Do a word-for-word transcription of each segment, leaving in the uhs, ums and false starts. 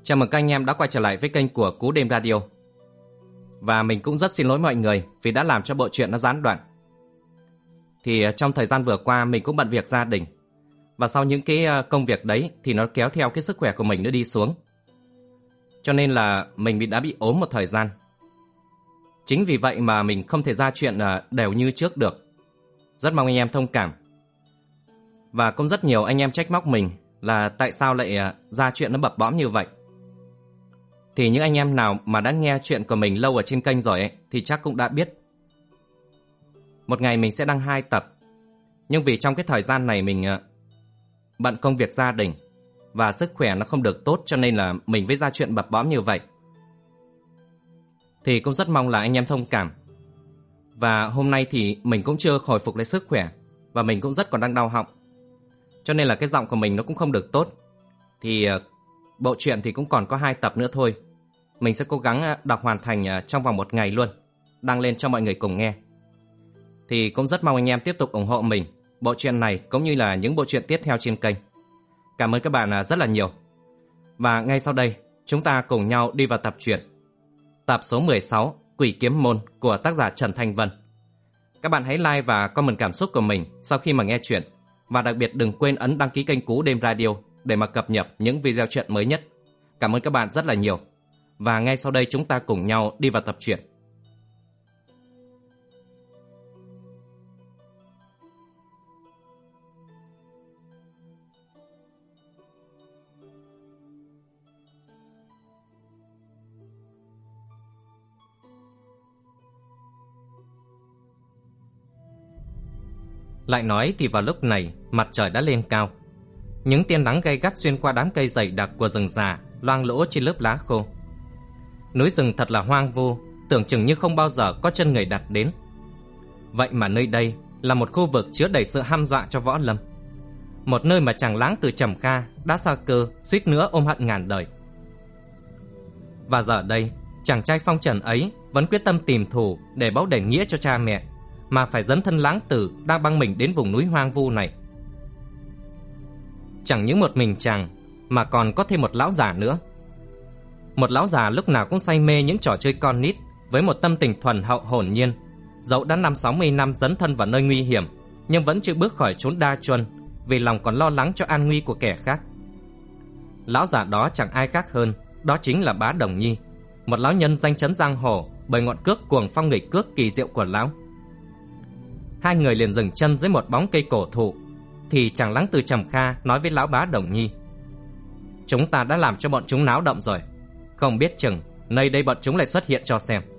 Chào mừng các anh em đã quay trở lại với kênh của Cú Đêm Radio. Và mình cũng rất xin lỗi mọi người vì đã làm cho bộ truyện nó gián đoạn. Thì trong thời gian vừa qua mình cũng bận việc gia đình. Và sau những cái công việc đấy thì nó kéo theo cái sức khỏe của mình nó đi xuống. Cho nên là mình bị đã bị ốm một thời gian. Chính vì vậy mà mình không thể ra chuyện đều như trước được. Rất mong anh em thông cảm. Và cũng rất nhiều anh em trách móc mình là tại sao lại ra chuyện nó bập bõm như vậy. Thì những anh em nào mà đã nghe chuyện của mình lâu ở trên kênh rồi ấy, thì chắc cũng đã biết. Một ngày mình sẽ đăng hai tập. Nhưng vì trong cái thời gian này mình bận công việc gia đình và sức khỏe nó không được tốt, cho nên là mình mới ra chuyện bập bõm như vậy. Thì cũng rất mong là anh em thông cảm. Và hôm nay thì mình cũng chưa hồi phục lại sức khỏe, và mình cũng rất còn đang đau họng. Cho nên là cái giọng của mình nó cũng không được tốt. Thì bộ truyện thì cũng còn có hai tập nữa thôi. Mình sẽ cố gắng đọc hoàn thành trong vòng một ngày luôn, đăng lên cho mọi người cùng nghe. Thì cũng rất mong anh em tiếp tục ủng hộ mình, bộ truyện này cũng như là những bộ truyện tiếp theo trên kênh. Cảm ơn các bạn rất là nhiều. Và ngay sau đây chúng ta cùng nhau đi vào tập truyện. Tập số mười sáu, Quỷ Kiếm Môn của tác giả Trần Thanh Vân. Các bạn hãy like và comment cảm xúc của mình sau khi mà nghe chuyện. Và đặc biệt đừng quên ấn đăng ký kênh Cú Đêm Radio để mà cập nhật những video truyện mới nhất. Cảm ơn các bạn rất là nhiều. Và ngay sau đây chúng ta cùng nhau đi vào tập truyện. Lại nói thì vào lúc này mặt trời đã lên cao. Những tia nắng gay gắt xuyên qua đám cây dày đặc của rừng già loang lỗ trên lớp lá khô. Núi rừng thật là hoang vu, tưởng chừng như không bao giờ có chân người đặt đến. Vậy mà nơi đây là một khu vực chứa đầy sự hăm dọa cho võ lâm. Một nơi mà chàng láng từ Trầm Kha đã xa cơ, suýt nữa ôm hận ngàn đời. Và giờ đây chàng trai phong trần ấy vẫn quyết tâm tìm thù để báo đền nghĩa cho cha mẹ, mà phải dấn thân láng tử đang băng mình đến vùng núi hoang vu này. Chẳng những một mình chàng mà còn có thêm một lão già nữa. Một lão già lúc nào cũng say mê những trò chơi con nít, với một tâm tình thuần hậu hồn nhiên. Dẫu đã năm sáu mươi năm dấn thân vào nơi nguy hiểm, nhưng vẫn chưa bước khỏi chốn đa chuân, vì lòng còn lo lắng cho an nguy của kẻ khác. Lão già đó chẳng ai khác hơn, đó chính là Bá Đồng Nhi, một lão nhân danh chấn giang hồ bởi ngọn cước cuồng phong nghịch cước kỳ diệu của lão. Hai người liền dừng chân dưới một bóng cây cổ thụ. Thì chàng láng từ Trầm Kha nói với lão Bá Đồng Nhi: "Chúng ta đã làm cho bọn chúng náo động rồi, không biết chừng nơi đây bọn chúng lại xuất hiện cho xem."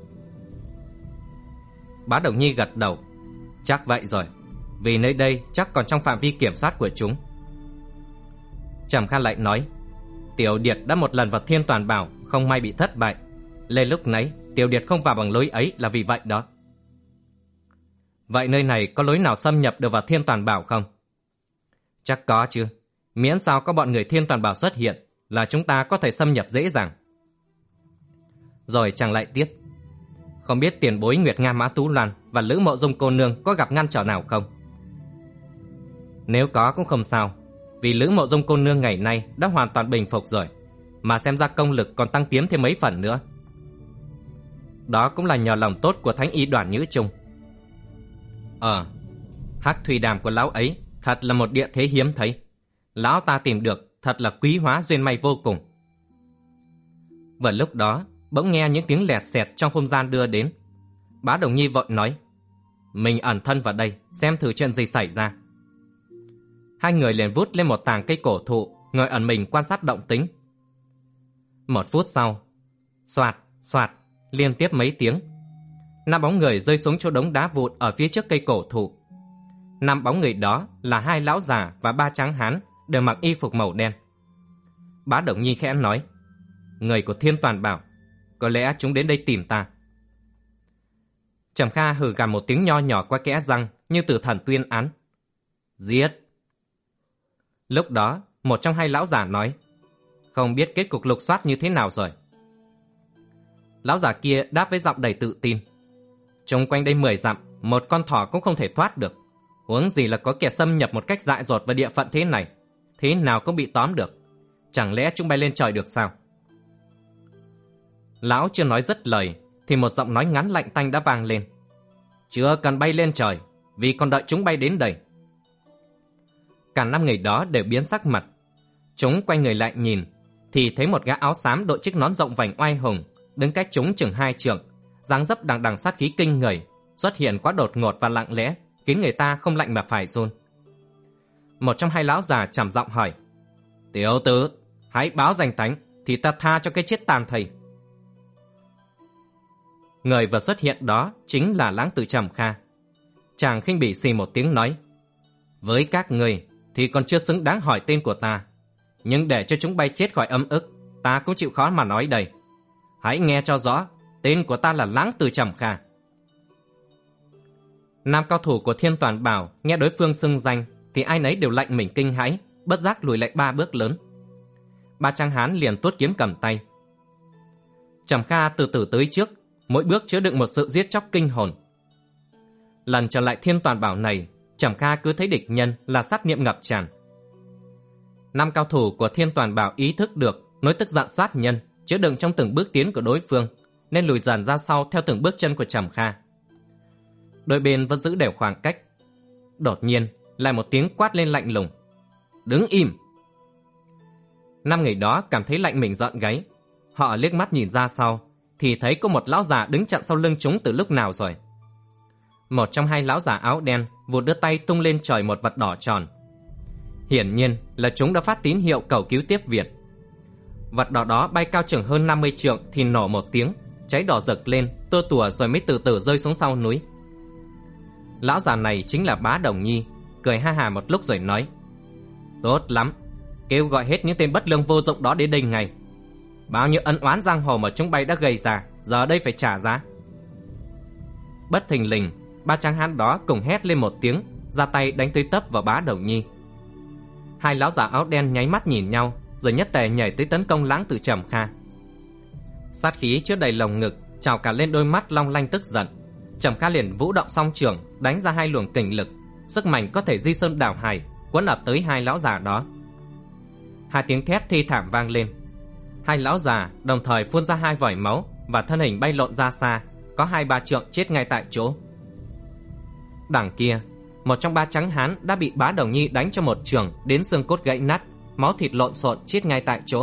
Bá Đồng Nhi gật đầu: "Chắc vậy rồi, vì nơi đây chắc còn trong phạm vi kiểm soát của chúng." Trầm Kha lại nói: "Tiểu Điệt đã một lần vào Thiên Toàn Bảo, không may bị thất bại. Lên lúc nãy Tiểu Điệt không vào bằng lối ấy là vì vậy đó." "Vậy nơi này có lối nào xâm nhập được vào Thiên Toàn Bảo không?" "Chắc có chứ, miễn sao có bọn người Thiên Toàn Bảo xuất hiện là chúng ta có thể xâm nhập dễ dàng." Rồi chàng lại tiếp: "Không biết tiền bối Nguyệt Nga Mã Tú Loan và Lữ Mộ Dung cô nương có gặp ngăn trở nào không?" "Nếu có cũng không sao, vì Lữ Mộ Dung cô nương ngày nay đã hoàn toàn bình phục rồi, mà xem ra công lực còn tăng tiến thêm mấy phần nữa." "Đó cũng là nhờ lòng tốt của Thánh Y Đoàn Nhữ Trung." "Ờ, Hắc Thủy Đàm của lão ấy thật là một địa thế hiếm thấy. Lão ta tìm được thật là quý hóa duyên may vô cùng." Vừa lúc đó bỗng nghe những tiếng lẹt xẹt trong không gian đưa đến. Bá Đồng Nhi vội nói: "Mình ẩn thân vào đây xem thử chuyện gì xảy ra." Hai người liền vút lên một tàng cây cổ thụ, ngồi ẩn mình quan sát động tĩnh. Một phút sau, xoạt xoạt liên tiếp mấy tiếng, năm bóng người rơi xuống chỗ đống đá vụn ở phía trước cây cổ thụ. Năm bóng người đó là hai lão già và ba tráng hán, đều mặc y phục màu đen. Bá Đồng Nhi khẽ nói: "Người của Thiên Toàn Bảo, có lẽ chúng đến đây tìm ta." Trầm Kha hừ gằn một tiếng nho nhỏ qua kẽ răng, như từ thần tuyên án: "Giết!" Lúc đó một trong hai lão già nói: "Không biết kết cục lục soát như thế nào rồi?" Lão già kia đáp với giọng đầy tự tin: "Xung quanh đây mười dặm, một con thỏ cũng không thể thoát được. Huống gì là có kẻ xâm nhập một cách dại dột vào địa phận thế này, thế nào cũng bị tóm được. Chẳng lẽ chúng bay lên trời được sao?" Lão chưa nói dứt lời thì một giọng nói ngắn lạnh tanh đã vang lên. Chưa cần bay lên trời, vì còn đợi chúng bay đến đây. Cả năm người đó đều biến sắc mặt. Chúng quay người lại nhìn thì thấy một gã áo xám đội chiếc nón rộng vành oai hùng đứng cách chúng chừng hai trượng, dáng dấp đằng đằng sát khí kinh người, xuất hiện quá đột ngột và lặng lẽ, khiến người ta không lạnh mà phải run. Một trong hai lão già trầm giọng hỏi: Tiểu tử, hãy báo danh tánh thì ta tha cho cái chết tàn thầy. Người vừa xuất hiện đó chính là Lãng Tử Trầm Kha. Chàng khinh bỉ xì một tiếng nói: Với các người thì còn chưa xứng đáng hỏi tên của ta, nhưng để cho chúng bay chết khỏi âm ức, ta cũng chịu khó mà nói đây. Hãy nghe cho rõ, tên của ta là Lãng Tử Trầm Kha. Nam cao thủ của Thiên Toàn Bảo nghe đối phương xưng danh thì ai nấy đều lạnh mình kinh hãi, bất giác lùi lại ba bước lớn. Ba tráng hán liền tuốt kiếm cầm tay. Trầm Kha từ từ tới trước, mỗi bước chứa đựng một sự giết chóc kinh hồn. Lần trở lại Thiên Toàn Bảo này, Trầm Kha cứ thấy địch nhân là sát niệm ngập tràn. Năm cao thủ của Thiên Toàn Bảo ý thức được nỗi tức giận sát nhân chứa đựng trong từng bước tiến của đối phương, nên lùi dần ra sau theo từng bước chân của Trầm Kha. Đôi bên vẫn giữ đều khoảng cách. Đột nhiên lại một tiếng quát lên lạnh lùng: Đứng im! Năm người đó cảm thấy lạnh mình rợn gáy. Họ liếc mắt nhìn ra sau thì thấy có một lão già đứng chặn sau lưng chúng từ lúc nào rồi. Một trong hai lão già áo đen vụt đưa tay tung lên trời một vật đỏ tròn. Hiển nhiên là chúng đã phát tín hiệu cầu cứu tiếp viện. Vật đỏ đó bay cao chừng hơn năm mươi trượng thì nổ một tiếng, cháy đỏ rực lên, tua tủa rồi mới từ từ rơi xuống sau núi. Lão già này chính là Bá Đồng Nhi, cười ha hà một lúc rồi nói: Tốt lắm, kêu gọi hết những tên bất lương vô dụng đó đến đây ngay. Bao nhiêu ân oán giang hồ mà chúng bay đã gây ra, giờ đây phải trả giá. Bất thình lình, ba tráng hán đó cùng hét lên một tiếng, ra tay đánh tới tấp vào Bá Đồng Nhi. Hai lão già áo đen nháy mắt nhìn nhau, rồi nhất tề nhảy tới tấn công Lãng Tử Trầm Kha. Sát khí chứa đầy lồng ngực trào cả lên đôi mắt long lanh tức giận. Trầm Kha liền vũ động song trường, đánh ra hai luồng kình lực, sức mạnh có thể di sơn đảo hải, quấn ập tới hai lão già đó. Hai tiếng thét thi thảm vang lên. Hai lão già đồng thời phun ra hai vòi máu và thân hình bay lộn ra xa, có hai ba trượng chết ngay tại chỗ. Đằng kia, một trong ba tráng hán đã bị Bá Đồng Nhi đánh cho một trường đến xương cốt gãy nát, máu thịt lộn xộn chết ngay tại chỗ.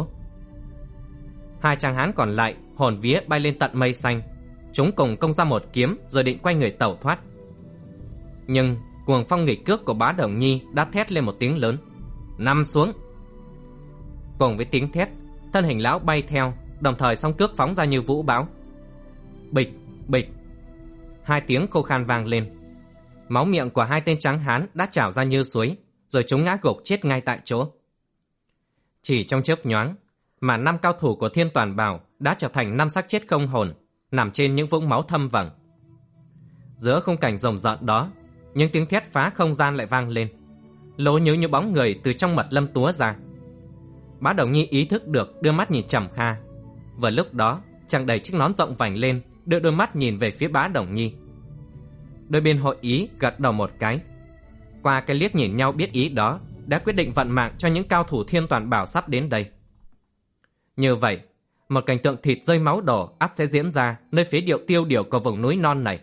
Hai tráng hán còn lại hồn vía bay lên tận mây xanh. Chúng cùng công ra một kiếm rồi định quay người tẩu thoát. Nhưng cuồng phong nghịch cước của Bá Đồng Nhi đã thét lên một tiếng lớn: Nằm xuống! Cùng với tiếng thét, thân hình lão bay theo, đồng thời song cước phóng ra như vũ bão. Bịch, bịch, hai tiếng khô khan vang lên. Máu miệng của hai tên tráng hán đã trào ra như suối, rồi chúng ngã gục chết ngay tại chỗ. Chỉ trong chớp nhoáng mà năm cao thủ của Thiên Toàn Bảo đã trở thành năm xác chết không hồn, nằm trên những vũng máu thâm vầng. Giữa khung cảnh rồng rợn đó, những tiếng thét phá không gian lại vang lên, lố nhớ như bóng người từ trong mật lâm túa ra. Bá Đồng Nhi ý thức được, đưa mắt nhìn Trầm Kha. Vừa lúc đó, chàng đẩy chiếc nón rộng vành lên, đưa đôi mắt nhìn về phía Bá Đồng Nhi. Đôi bên hội ý gật đầu một cái. Qua cái liếc nhìn nhau biết ý đó, đã quyết định vận mạng cho những cao thủ Thiên Toàn Bảo sắp đến đây. Như vậy, một cảnh tượng thịt rơi máu đổ ắt sẽ diễn ra nơi phế điệu tiêu điều của vùng núi non này.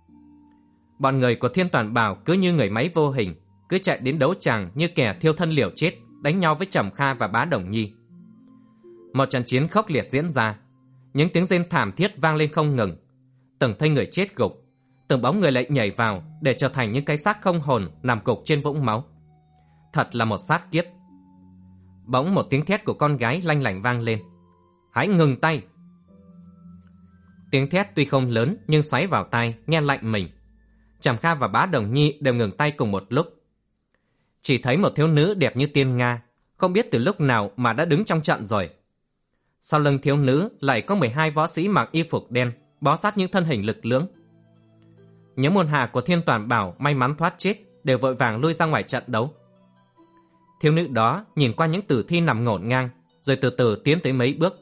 Bọn người của Thiên Toàn Bảo cứ như người máy vô hình, cứ chạy đến đấu tràng như kẻ thiêu thân liều chết, đánh nhau với Trầm Kha và Bá Đồng Nhi. Một trận chiến khốc liệt diễn ra, những tiếng rên thảm thiết vang lên không ngừng. Từng thây người chết gục, từng bóng người lại nhảy vào để trở thành những cái xác không hồn nằm gục trên vũng máu. Thật là một sát kiếp. Bỗng một tiếng thét của con gái lanh lảnh vang lên: Hãy ngừng tay! Tiếng thét tuy không lớn nhưng xoáy vào tai, nghe lạnh mình. Trầm Kha và Bá Đồng Nhi đều ngừng tay cùng một lúc. Chỉ thấy một thiếu nữ đẹp như tiên nga, không biết từ lúc nào mà đã đứng trong trận rồi. Sau lưng thiếu nữ lại có mười hai võ sĩ mặc y phục đen, bó sát những thân hình lực lưỡng. Những môn hạ của Thiên Toàn Bảo may mắn thoát chết đều vội vàng lui ra ngoài trận đấu. Thiếu nữ đó nhìn qua những tử thi nằm ngổn ngang, rồi từ từ tiến tới mấy bước.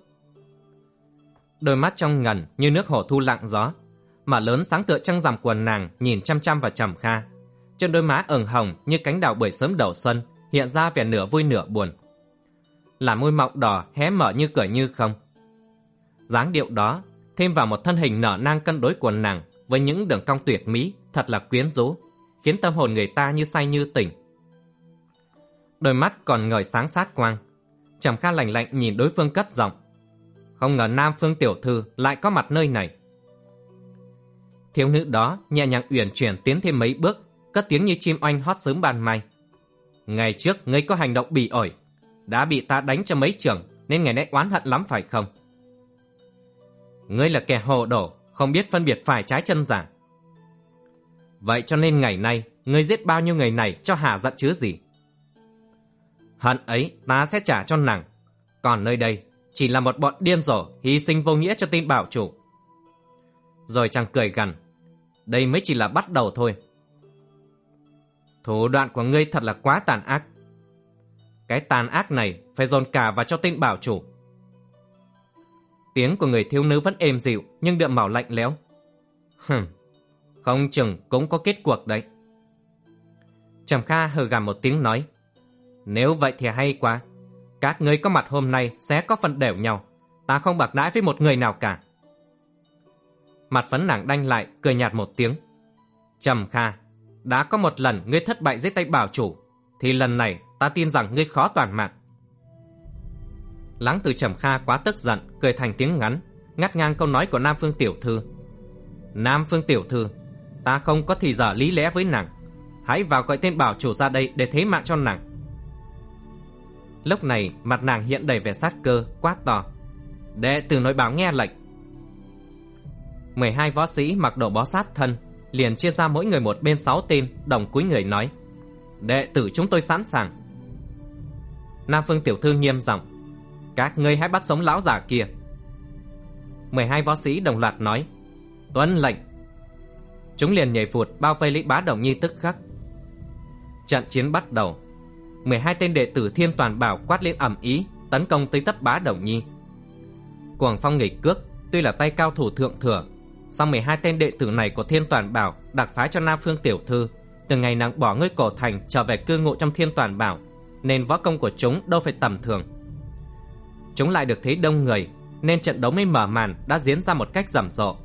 Đôi mắt trong ngần như nước hồ thu lặng gió, mà lớn sáng tựa trăng rằm của nàng nhìn chăm chăm vào Trầm Kha. Trên đôi má ửng hồng như cánh đào bưởi sớm đầu xuân hiện ra vẻ nửa vui nửa buồn. Là môi mọng đỏ hé mở như cười như không. Dáng điệu đó thêm vào một thân hình nở nang cân đối của nàng với những đường cong tuyệt mỹ thật là quyến rũ, khiến tâm hồn người ta như say như tỉnh. Đôi mắt còn ngời sáng sát quang. Trầm Kha lạnh lạnh nhìn đối phương cất giọng: không ngờ Nam Phương tiểu thư lại có mặt nơi này. Thiếu nữ đó nhẹ nhàng uyển chuyển tiến thêm mấy bước, cất tiếng như chim oanh hót sớm ban mai: ngày trước ngươi có hành động bỉ ổi, đã bị ta đánh cho mấy chưởng, nên ngày nay oán hận lắm phải không? Ngươi là kẻ hồ đồ, không biết phân biệt phải trái chân giả. Vậy cho nên ngày nay ngươi giết bao nhiêu người này cho hả giận chứ gì? Hận ấy ta sẽ trả cho nàng, còn nơi đây chỉ là một bọn điên rồ hy sinh vô nghĩa cho tên bảo chủ. Rồi chàng cười gằn: đây mới chỉ là bắt đầu thôi. Thủ đoạn của ngươi thật là quá tàn ác. Cái tàn ác này phải dồn cả vào cho tên bảo chủ. Tiếng của người thiếu nữ vẫn êm dịu nhưng đượm màu lạnh lẽo. Hừm, không chừng cũng có kết cuộc đấy. Trầm Kha hừ gằn một tiếng nói: nếu vậy thì hay quá. Các ngươi có mặt hôm nay sẽ có phần đều nhau. Ta không bạc đãi với một người nào cả. Mặt phấn nàng đanh lại, cười nhạt một tiếng: Trầm Kha, đã có một lần ngươi thất bại dưới tay bảo chủ, thì lần này ta tin rằng ngươi khó toàn mạng. Láng Từ Trầm Kha quá tức giận, cười thành tiếng ngắn, ngắt ngang câu nói của Nam Phương tiểu thư: Nam Phương tiểu thư, ta không có thì giờ lý lẽ với nàng. Hãy vào gọi tên bảo chủ ra đây để thế mạng cho nàng. Lúc này mặt nàng hiện đầy vẻ sát cơ, quát to: đệ tử nội bảo nghe lệnh. mười hai võ sĩ mặc đồ bó sát thân liền chia ra mỗi người một bên sáu tên, đồng cúi người nói: đệ tử chúng tôi sẵn sàng. Nam Phương tiểu thư nghiêm giọng: các ngươi hãy bắt sống lão già kia. mười hai võ sĩ đồng loạt nói: tuân lệnh. Chúng liền nhảy vụt bao vây lấy Bá Đồng Nhi tức khắc. Trận chiến bắt đầu. mười hai tên đệ tử Thiên Toàn Bảo quát lên ầm ĩ, tấn công tới tấp Bá Đồng Nhi. Cuồng Phong nghịch cước, tuy là tay cao thủ thượng thừa, song mười hai tên đệ tử này của Thiên Toàn Bảo đặc phái cho Nam Phương tiểu thư từ ngày nàng bỏ ngươi cổ thành trở về cư ngụ trong Thiên Toàn Bảo, nên võ công của chúng đâu phải tầm thường. Chúng lại được thấy đông người, nên trận đấu mới mở màn đã diễn ra một cách rầm rộ.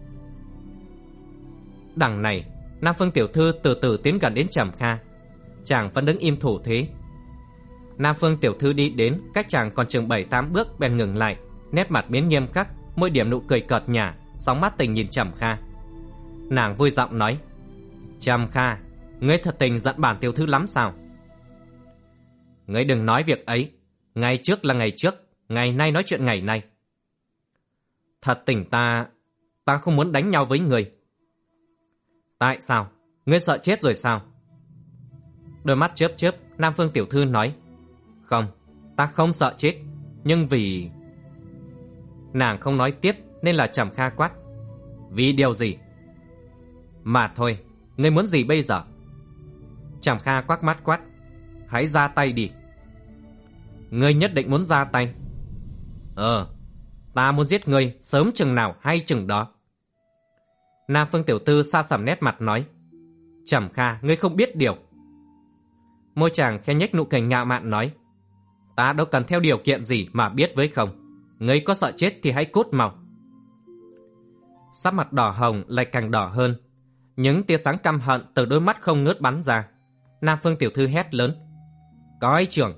Đằng này, Nam Phương tiểu thư từ từ tiến gần đến Trầm Kha. Chàng vẫn đứng im thủ thế. Nam Phương tiểu thư đi đến cách chàng còn chừng bảy tám bước bèn ngừng lại, nét mặt biến nghiêm khắc, môi điểm nụ cười cợt nhả, sóng mắt tình nhìn Trầm Kha. Nàng vui giọng nói: Trầm Kha, ngươi thật tình giận bản tiểu thư lắm sao? Ngươi đừng nói việc ấy. Ngày trước là ngày trước, ngày nay nói chuyện ngày nay. Thật tình ta Ta không muốn đánh nhau với ngươi. Tại sao? Ngươi sợ chết rồi sao? Đôi mắt chớp chớp, Nam Phương tiểu thư nói: không, ta không sợ chết, nhưng vì... Nàng không nói tiếp nên là Trầm Kha quát: vì điều gì? Mà thôi, ngươi muốn gì bây giờ? Trầm Kha quắc mắt quát: hãy ra tay đi. Ngươi nhất định muốn ra tay? Ờ, ta muốn giết ngươi sớm chừng nào hay chừng đó. Nam Phương tiểu thư xa sầm nét mặt nói: Trầm Kha, ngươi không biết điều. Môi chàng khẽ nhếch nụ cười ngạo mạn nói: ta đâu cần theo điều kiện gì mà biết với không. Ngươi có sợ chết thì hãy cút mau. Sắc mặt đỏ hồng lại càng đỏ hơn, những tia sáng căm hận từ đôi mắt không ngớt bắn ra. Nam Phương tiểu thư hét lớn: coi chưởng.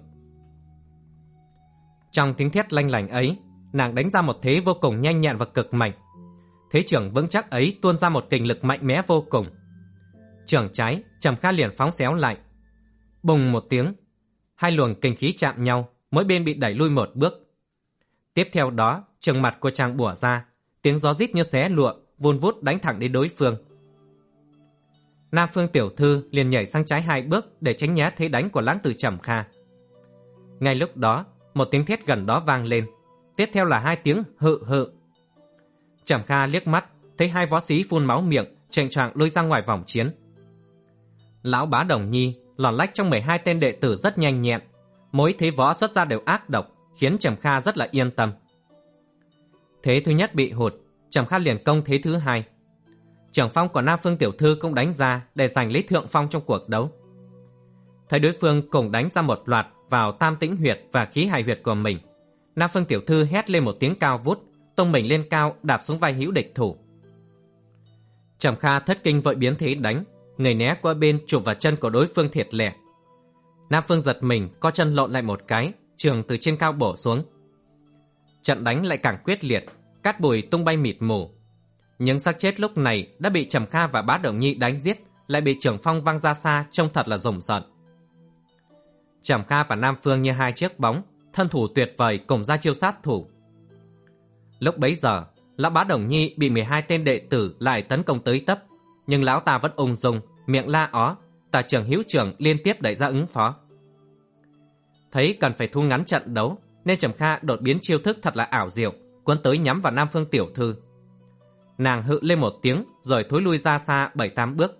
Trong tiếng thét lanh lảnh ấy, nàng đánh ra một thế vô cùng nhanh nhẹn và cực mạnh. Thế chưởng vững chắc ấy tuôn ra một kình lực mạnh mẽ vô cùng. Chưởng trái, Trầm Kha liền phóng xéo lại. Bùng một tiếng, hai luồng kình khí chạm nhau, mỗi bên bị đẩy lui một bước. Tiếp theo đó, trường mặt của chàng bủa ra, tiếng gió rít như xé lụa, vun vút đánh thẳng đến đối phương. Nam Phương tiểu thư liền nhảy sang trái hai bước để tránh né thế đánh của Lãng Tử Trầm Kha. Ngay lúc đó, một tiếng thét gần đó vang lên, tiếp theo là hai tiếng hự hự. Trầm Kha liếc mắt thấy hai võ sĩ phun máu miệng, chệnh choạng lui ra ngoài vòng chiến. Lão Bá Đồng Nhi lòn lách trong mười hai tên đệ tử rất nhanh nhẹn, mỗi thế võ xuất ra đều ác độc, khiến Trầm Kha rất là yên tâm. Thế thứ nhất bị hụt, Trầm Kha liền công thế thứ hai. Trưởng phong của Nam Phương tiểu thư cũng đánh ra để giành lấy thượng phong trong cuộc đấu. Thấy đối phương cùng đánh ra một loạt vào tam tĩnh huyệt và khí hải huyệt của mình, Nam Phương tiểu thư hét lên một tiếng cao vút, tung mình lên cao đạp xuống vai hữu địch thủ. Trầm Kha thất kinh vội biến thế đánh, người né qua bên chụp vào chân của đối phương thiệt lẻ. Nam Phương giật mình, co chân lộn lại một cái, trường từ trên cao bổ xuống. Trận đánh lại càng quyết liệt, cát bụi tung bay mịt mù. Những xác chết lúc này đã bị Trầm Kha và Bá Đồng Nhi đánh giết, lại bị Trường Phong văng ra xa, trông thật là rùng rợn. Trầm Kha và Nam Phương như hai chiếc bóng, thân thủ tuyệt vời cùng ra chiêu sát thủ. Lúc bấy giờ, lão Bá Đồng Nhi bị mười hai tên đệ tử lại tấn công tới tấp, nhưng lão ta vẫn ung dung, miệng la ó, tả trưởng hữu trưởng liên tiếp đẩy ra ứng phó. Thấy cần phải thu ngắn trận đấu, nên Trầm Kha đột biến chiêu thức thật là ảo diệu, cuốn tới nhắm vào Nam Phương tiểu thư. Nàng hự lên một tiếng rồi thối lui ra xa bảy tám bước.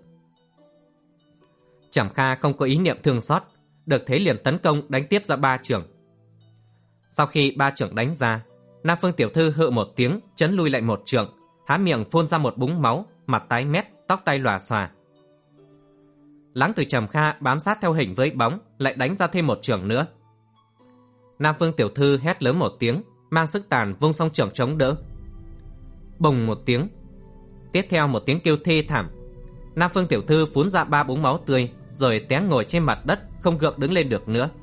Trầm Kha không có ý niệm thương xót, được thế liền tấn công đánh tiếp ra ba trưởng. Sau khi ba trưởng đánh ra, Nam Phương tiểu thư hự một tiếng chấn lui lại một trưởng, há miệng phun ra một búng máu, mặt tái mét, tóc tai lòa xòa. Lắng từ Trầm Kha bám sát theo hình với bóng, lại đánh ra thêm một trưởng nữa. Nam Phương tiểu thư hét lớn một tiếng, mang sức tàn vung song trưởng chống đỡ. Bùng một tiếng, tiếp theo một tiếng kêu thê thảm. Nam Phương tiểu thư phun ra ba búng máu tươi, rồi té ngồi trên mặt đất, không gượng đứng lên được nữa.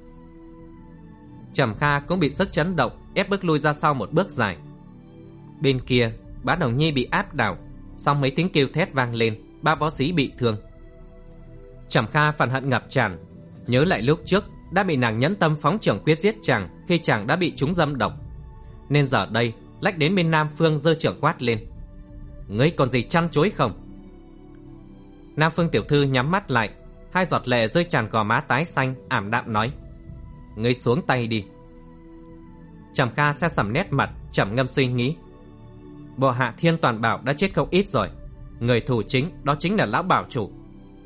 Trầm Kha cũng bị sức chấn động, ép bước lui ra sau một bước dài. Bên kia, Bá Đồng Nhi bị áp đảo, sau mấy tiếng kêu thét vang lên, ba võ sĩ bị thương. Trầm Kha phẫn hận ngập tràn, nhớ lại lúc trước đã bị nàng nhẫn tâm phóng trưởng quyết giết chàng khi chàng đã bị trúng dâm độc, nên giờ đây lách đến bên Nam Phương giơ trưởng quát lên: "Ngươi còn gì chăn chối không?" Nam Phương tiểu thư nhắm mắt lại, hai giọt lệ rơi tràn gò má tái xanh, ảm đạm nói: "Ngươi xuống tay đi." Trầm Kha se sầm nét mặt, trầm ngâm suy nghĩ: bộ hạ Thiên Toàn Bảo đã chết không ít rồi, người thủ chính đó chính là lão bảo chủ.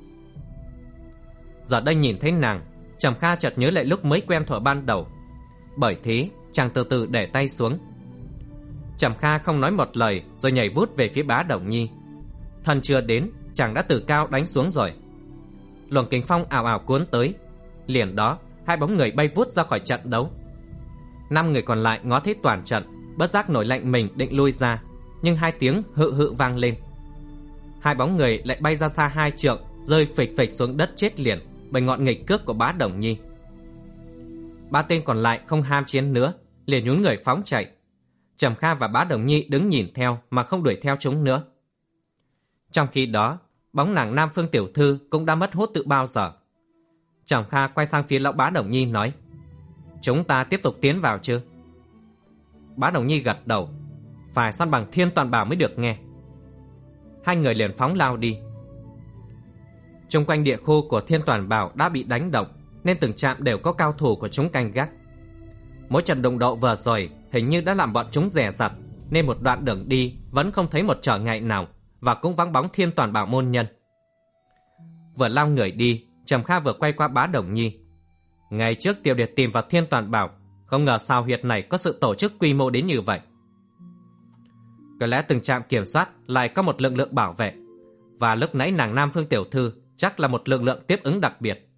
Giờ đây nhìn thấy nàng, Trầm Kha chợt nhớ lại lúc mới quen thuở ban đầu. Bởi thế chàng từ từ để tay xuống. Trầm Kha không nói một lời rồi nhảy vút về phía Bá Đồng Nhi. Thần chưa đến, chàng đã từ cao đánh xuống rồi. Luồng kình phong ào ào cuốn tới, liền đó hai bóng người bay vút ra khỏi trận đấu. Năm người còn lại ngó thấy toàn trận, bất giác nổi lạnh mình định lui ra, nhưng hai tiếng hự hự vang lên. Hai bóng người lại bay ra xa hai trượng, rơi phịch phịch xuống đất chết liền bởi ngọn nghịch cước của Bá Đồng Nhi. Ba tên còn lại không ham chiến nữa, liền nhún người phóng chạy. Trầm Kha và Bá Đồng Nhi đứng nhìn theo mà không đuổi theo chúng nữa. Trong khi đó, bóng nàng Nam Phương tiểu thư cũng đã mất hút từ bao giờ. Trầm Kha quay sang phía lão Bá Đồng Nhi nói: "Chúng ta tiếp tục tiến vào chứ?" Bá Đồng Nhi gật đầu: "Phải săn bằng Thiên Toàn Bảo mới được nghe." Hai người liền phóng lao đi. Chung quanh địa khu của Thiên Toàn Bảo đã bị đánh động, nên từng trạm đều có cao thủ của chúng canh gác. Mỗi trận đụng độ vừa rồi hình như đã làm bọn chúng dè dặt, nên một đoạn đường đi vẫn không thấy một trở ngại nào, và cũng vắng bóng Thiên Toàn Bảo môn nhân. Vừa lao người đi, Trầm Kha vừa quay qua Bá Đồng Nhi. Ngày trước Tiểu Điệt tìm vào Thiên Toàn Bảo, không ngờ sao huyệt này có sự tổ chức quy mô đến như vậy. Có lẽ từng trạm kiểm soát lại có một lực lượng bảo vệ, và lúc nãy nàng Nam Phương tiểu thư chắc là một lực lượng tiếp ứng đặc biệt.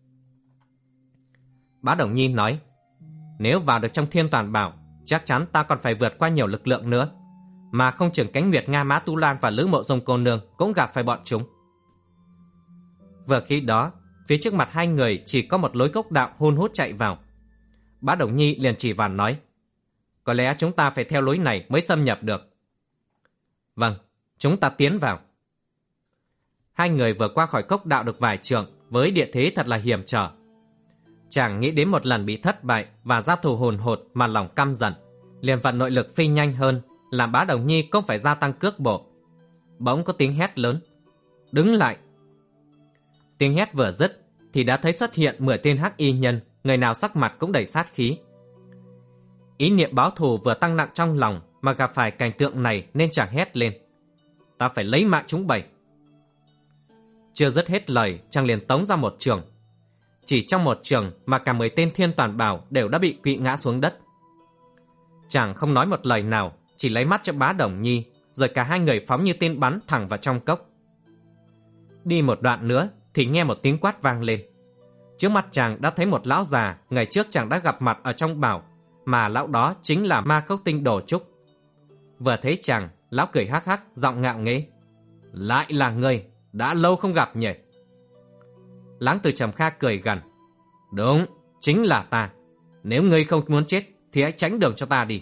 Bá Đồng Nhi nói: "Nếu vào được trong Thiên Toàn Bảo, chắc chắn ta còn phải vượt qua nhiều lực lượng nữa, mà không chừng Cánh Nguyệt Nga Mã Tu Lan và Lữ Mộ Dung cô nương cũng gặp phải bọn chúng." Vừa khi đó, phía trước mặt hai người chỉ có một lối cốc đạo hun hút chạy vào. Bá Đồng Nhi liền chỉ vào nói: "Có lẽ chúng ta phải theo lối này mới xâm nhập được." "Vâng, chúng ta tiến vào." Hai người vừa qua khỏi cốc đạo được vài trượng, với địa thế thật là hiểm trở. Chàng nghĩ đến một lần bị thất bại và giao thủ hồn hột mà lòng căm giận, liền vận nội lực phi nhanh hơn, làm Bá Đồng Nhi cũng phải gia tăng cước bộ. Bỗng có tiếng hét lớn: "Đứng lại!" Tiếng hét vừa dứt thì đã thấy xuất hiện mười tên hắc y nhân, người nào sắc mặt cũng đầy sát khí. Ý niệm báo thù vừa tăng nặng trong lòng, mà gặp phải cảnh tượng này nên chàng hét lên: "Ta phải lấy mạng chúng bảy!" Chưa dứt hết lời, chàng liền tống ra một trường. Chỉ trong một trường mà cả mười tên Thiên Toàn Bảo đều đã bị quỵ ngã xuống đất. Chàng không nói một lời nào, chỉ lấy mắt cho Bá Đồng Nhi, rồi cả hai người phóng như tên bắn thẳng vào trong cốc. Đi một đoạn nữa thì nghe một tiếng quát vang lên. Trước mặt chàng đã thấy một lão già ngày trước chàng đã gặp mặt ở trong bảo, mà lão đó chính là Ma Khốc Tinh Đồ Trúc. Vừa thấy chàng, lão cười hắc hắc, giọng ngạo nghễ. Lại là ngươi, đã lâu không gặp nhỉ? Láng Từ Trầm Kha cười gằn. Đúng, chính là ta. Nếu ngươi không muốn chết thì hãy tránh đường cho ta đi.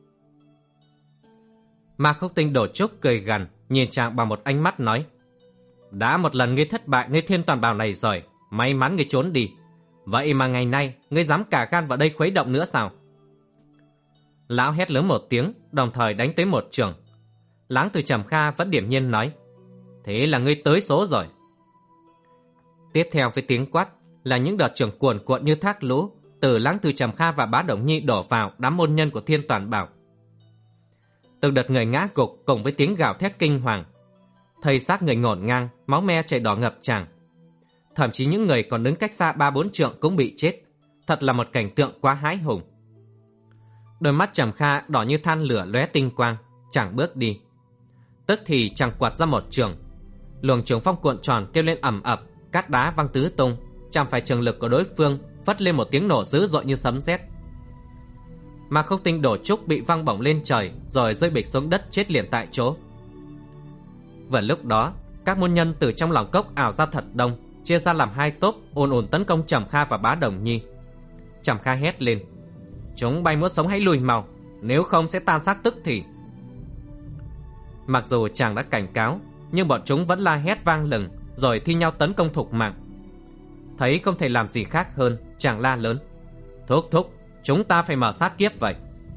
Ma Khúc Tinh Đổ Trúc cười gằn, nhìn chàng bằng một ánh mắt nói. Đã một lần ngươi thất bại nơi thiên toàn bào này rồi, may mắn ngươi trốn đi. Vậy mà ngày nay ngươi dám cả gan vào đây khuấy động nữa sao? Lão hét lớn một tiếng, đồng thời đánh tới một trường. Láng Từ Trầm Kha vẫn điềm nhiên nói. Thế là ngươi tới số rồi. Tiếp theo với tiếng quát là những đợt trường cuồn cuộn như thác lũ từ Láng Từ Trầm Kha và Bá Đồng Nhi đổ vào đám môn nhân của thiên toàn bảo. Từng đợt người ngã gục cùng với tiếng gào thét kinh hoàng. Thây xác người ngổn ngang, máu me chảy đỏ ngập tràn. Thậm chí những người còn đứng cách xa ba bốn trượng cũng bị chết. Thật là một cảnh tượng quá hãi hùng. Đôi mắt Trầm Kha đỏ như than lửa lóe tinh quang, chàng bước đi. Tức thì chàng quạt ra một trường. Luồng trường phong cuộn tròn kêu lên ầm ập, cát đá văng tứ tung, chẳng phải trường lực của đối phương phất lên một tiếng nổ dữ dội như sấm sét. Ma Khúc Tinh Đổ Trúc bị văng bổng lên trời rồi rơi bịch xuống đất chết liền tại chỗ. Vừa lúc đó, các môn nhân từ trong lòng cốc ảo ra thật đông, chia ra làm hai tốp ồn ồn tấn công Trầm Kha và Bá Đồng Nhi. Trầm Kha hét lên. Chúng bay muốn sống hãy lùi mau, nếu không sẽ tan xác tức thì. Mặc dù chàng đã cảnh cáo, nhưng bọn chúng vẫn la hét vang lừng rồi thi nhau tấn công thục mạng. Thấy không thể làm gì khác hơn, chàng la lớn. Thúc thúc, chúng ta phải mở sát kiếp vậy.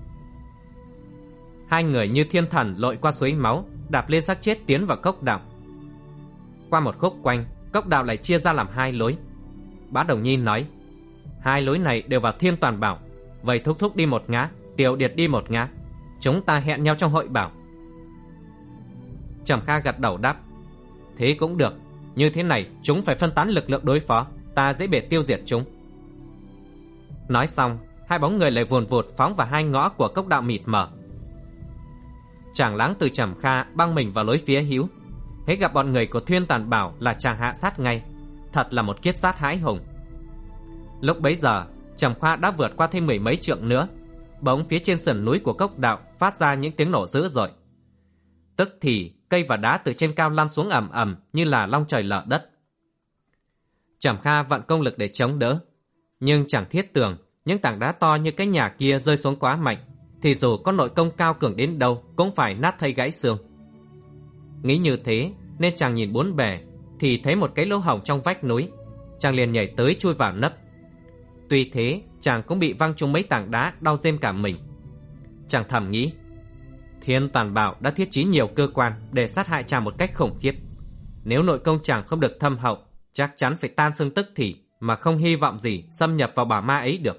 Hai người như thiên thần lội qua suối máu, đạp lên xác chết tiến vào cốc đạo. Qua một khúc quanh, cốc đạo lại chia ra làm hai lối. Bá Đồng Nhi nói. Hai lối này đều vào thiên toàn bảo. Vậy thúc thúc đi một ngã, Tiểu Điệt đi một ngã. Chúng ta hẹn nhau trong hội bảo. Trầm Kha gật đầu đáp. Thế cũng được. Như thế này chúng phải phân tán lực lượng đối phó, ta dễ bề tiêu diệt chúng. Nói xong, hai bóng người lại vùn vụt phóng vào hai ngõ của cốc đạo mịt mờ. Chàng Láng Từ Trầm Kha băng mình vào lối phía hữu. Hễ gặp bọn người của Thiên Tàn Bảo là chàng hạ sát ngay. Thật là một kiết sát hãi hùng. Lúc bấy giờ, Trầm Kha đã vượt qua thêm mười mấy trượng nữa. Bỗng phía trên sườn núi của cốc đạo phát ra những tiếng nổ dữ dội. Tức thì cây và đá từ trên cao lăn xuống ầm ầm như là long trời lở đất. Trầm Kha vận công lực để chống đỡ, nhưng chẳng thiết tưởng những tảng đá to như cái nhà kia rơi xuống quá mạnh, thì dù có nội công cao cường đến đâu cũng phải nát thây gãy xương. Nghĩ như thế nên chàng nhìn bốn bề thì thấy một cái lỗ hổng trong vách núi. Chàng liền nhảy tới chui vào nấp. Tuy thế chàng cũng bị văng trúng mấy tảng đá, đau rên cả mình. Chàng thầm nghĩ, Thiên Tàn Bảo đã thiết trí nhiều cơ quan để sát hại chàng một cách khủng khiếp. Nếu nội công chàng không được thâm hậu, chắc chắn phải tan xương tức thì, mà không hy vọng gì xâm nhập vào bảo ma ấy được.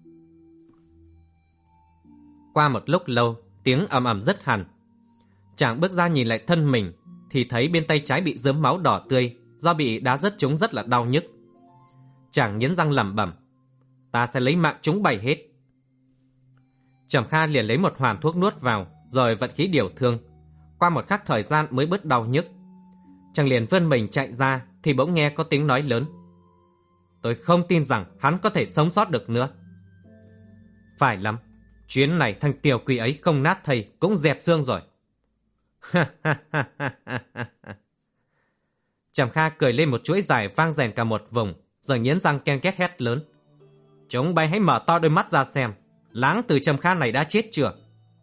Qua một lúc lâu, tiếng ầm ầm rất hằn. Chàng bước ra nhìn lại thân mình thì thấy bên tay trái bị rớm máu đỏ tươi, do bị đá rớt chúng rất là đau nhức. Chàng nghiến răng lẩm bẩm, ta sẽ lấy mạng chúng bày hết. Trầm Kha liền lấy một hoàn thuốc nuốt vào, rồi vận khí điều thương. Qua một khắc thời gian mới bớt đau nhức. Chàng liền vươn mình chạy ra thì bỗng nghe có tiếng nói lớn. Tôi không tin rằng hắn có thể sống sót được nữa. Phải lắm, chuyến này thằng tiểu quỷ ấy không nát thây cũng dẹp xương rồi. Trầm Kha cười lên một chuỗi dài vang rèn cả một vùng, rồi nghiến răng ken két hét lớn. Chúng bay hãy mở to đôi mắt ra xem, Láng Từ Trầm Kha này đã chết chưa?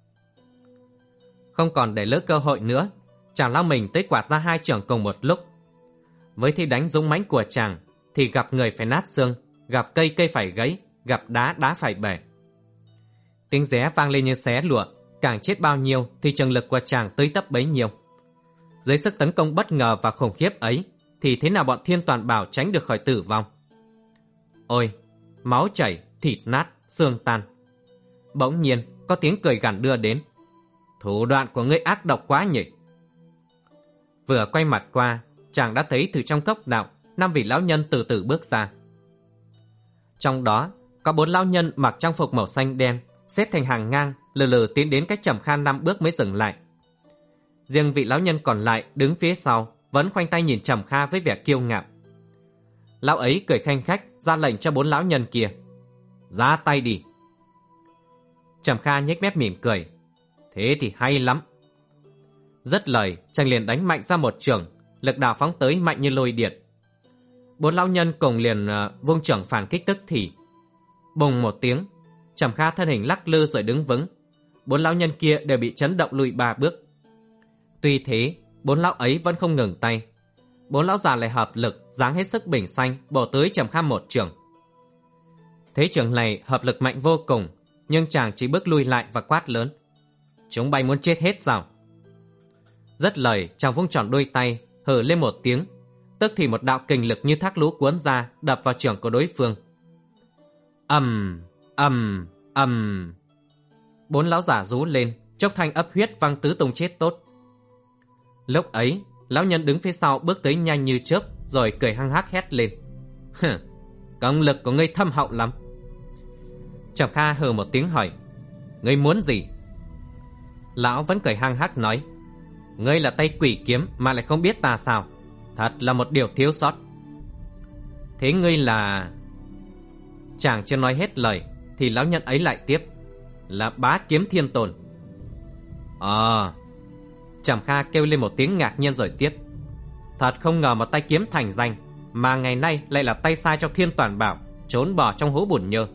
Không còn để lỡ cơ hội nữa, chàng lao mình tới quạt ra hai chưởng cùng một lúc. Với thi đánh dũng mãnh của chàng thì gặp người phải nát xương, gặp cây cây phải gãy, gặp đá đá phải bể. Tiếng ré vang lên như xé lụa, càng chết bao nhiêu thì trường lực của chàng tới tấp bấy nhiêu. Dưới sức tấn công bất ngờ và khủng khiếp ấy thì thế nào bọn Thiên Toàn Bảo tránh được khỏi tử vong? Ôi, máu chảy, thịt nát, xương tan. Bỗng nhiên có tiếng cười gằn đưa đến. Thủ đoạn của ngươi ác độc quá nhỉ. Vừa quay mặt qua, chàng đã thấy từ trong cốc đạo năm vị lão nhân từ từ bước ra. Trong đó có bốn lão nhân mặc trang phục màu xanh đen, xếp thành hàng ngang, lừ lừ tiến đến cách Trầm Kha năm bước mới dừng lại. Riêng vị lão nhân còn lại đứng phía sau vẫn khoanh tay nhìn Trầm Kha với vẻ kiêu ngạo. Lão ấy cười khanh khách ra lệnh cho bốn lão nhân kia. Ra tay đi. Trầm Kha nhếch mép mỉm cười. Thế thì hay lắm. Dứt lời, chàng liền đánh mạnh ra một chưởng, lực đạo phóng tới mạnh như lôi điện. Bốn lão nhân cùng liền uh, vung chưởng phản kích tức thì. Bùng một tiếng, Trầm Kha thân hình lắc lư rồi đứng vững. Bốn lão nhân kia đều bị chấn động lùi ba bước. Tuy thế, bốn lão ấy vẫn không ngừng tay. Bốn lão già lại hợp lực, giáng hết sức bình xanh, bổ tới Trầm Kha một chưởng. Thế chưởng này hợp lực mạnh vô cùng, nhưng chàng chỉ bước lui lại và quát lớn: Chúng bay muốn chết hết sao? Dứt lời, chàng vung tròn đôi tay, hừ lên một tiếng, tức thì một đạo kình lực như thác lũ cuốn ra, đập vào chưởng của đối phương. Ầm, ầm, ầm. Bốn lão giả rú lên, chốc thanh ấp huyết văng tứ tung chết tốt. Lúc ấy, lão nhân đứng phía sau bước tới nhanh như chớp, rồi cười hăng hắc hét lên: Hừ, công lực của ngươi thâm hậu lắm. Trầm Kha hừ một tiếng hỏi: Ngươi muốn gì? Lão vẫn cười hăng hắc nói: Ngươi là tay quỷ kiếm mà lại không biết ta sao? Thật là một điều thiếu sót. Thế ngươi là... Chàng chưa nói hết lời thì lão nhân ấy lại tiếp: Là Bá Kiếm Thiên Tôn. Ờ. Trầm Kha kêu lên một tiếng ngạc nhiên rồi tiếp: Thật không ngờ một tay kiếm thành danh mà ngày nay lại là tay sai trong Thiên Toàn Bảo, trốn bỏ trong hố bùn nhơ.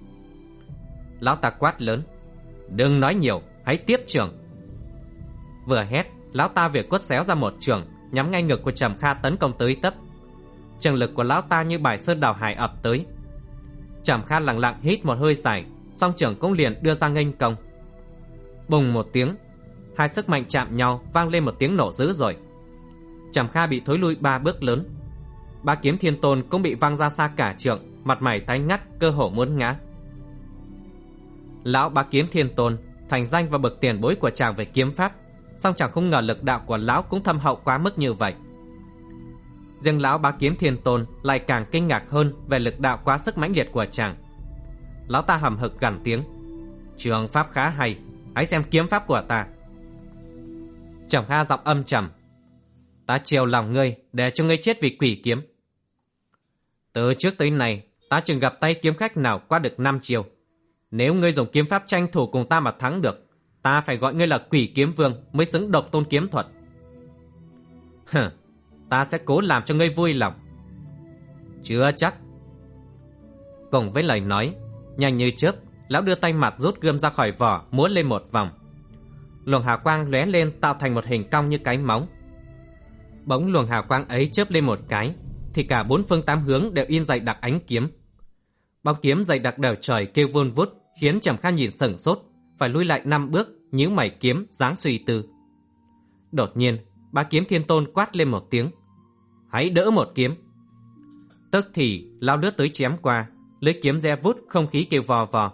Lão ta quát lớn: Đừng nói nhiều, hãy tiếp chưởng. Vừa hét, lão ta việc quất xéo ra một chưởng nhắm ngay ngực của Trầm Kha tấn công tới tấp. Trường lực của lão ta như bài sơn đảo hải ập tới. Trầm Kha lặng lặng hít một hơi dài, song chưởng cũng liền đưa ra nghênh công. Bùng một tiếng, hai sức mạnh chạm nhau, vang lên một tiếng nổ dữ dội. Trầm Kha bị thối lui ba bước lớn. Bá Kiếm Thiên Tôn cũng bị văng ra xa cả trượng, mặt mày tái ngắt, cơ hồ muốn ngã. Lão Bá Kiếm Thiên Tôn thành danh và bậc tiền bối của chàng về kiếm pháp, song chẳng không ngờ lực đạo của lão cũng thâm hậu quá mức như vậy. Riêng lão Bá Kiếm Thiên Tôn lại càng kinh ngạc hơn về lực đạo quá sức mãnh liệt của chàng. Lão ta hầm hực gằn tiếng: Trường pháp khá hay, hãy xem kiếm pháp của ta. Trầm Kha giọng âm trầm: Ta chiều lòng ngươi để cho ngươi chết vì quỷ kiếm. Từ trước tới nay ta chừng gặp tay kiếm khách nào qua được năm chiều. Nếu ngươi dùng kiếm pháp tranh thủ cùng ta mà thắng được, ta phải gọi ngươi là Quỷ Kiếm Vương mới xứng độc tôn kiếm thuật. Hừ, ta sẽ cố làm cho ngươi vui lòng. Chưa chắc. Cùng với lời nói, nhanh như chớp, lão đưa tay mặt rút gươm ra khỏi vỏ, múa lên một vòng. Luồng hào quang lóe lên tạo thành một hình cong như cái móng. Bỗng luồng hào quang ấy chớp lên một cái, thì cả bốn phương tám hướng đều in dày đặc ánh kiếm. Bóng kiếm dày đặc đều trời kêu vun vút, khiến Trầm Kha nhìn sửng sốt, phải lùi lại năm bước, nhíu mày kiếm, dáng suy tư. Đột nhiên, Bá Kiếm Thiên Tôn quát lên một tiếng: Hãy đỡ một kiếm. Tức thì lao lướt tới chém qua, lưỡi kiếm re vút, không khí kêu vò vò.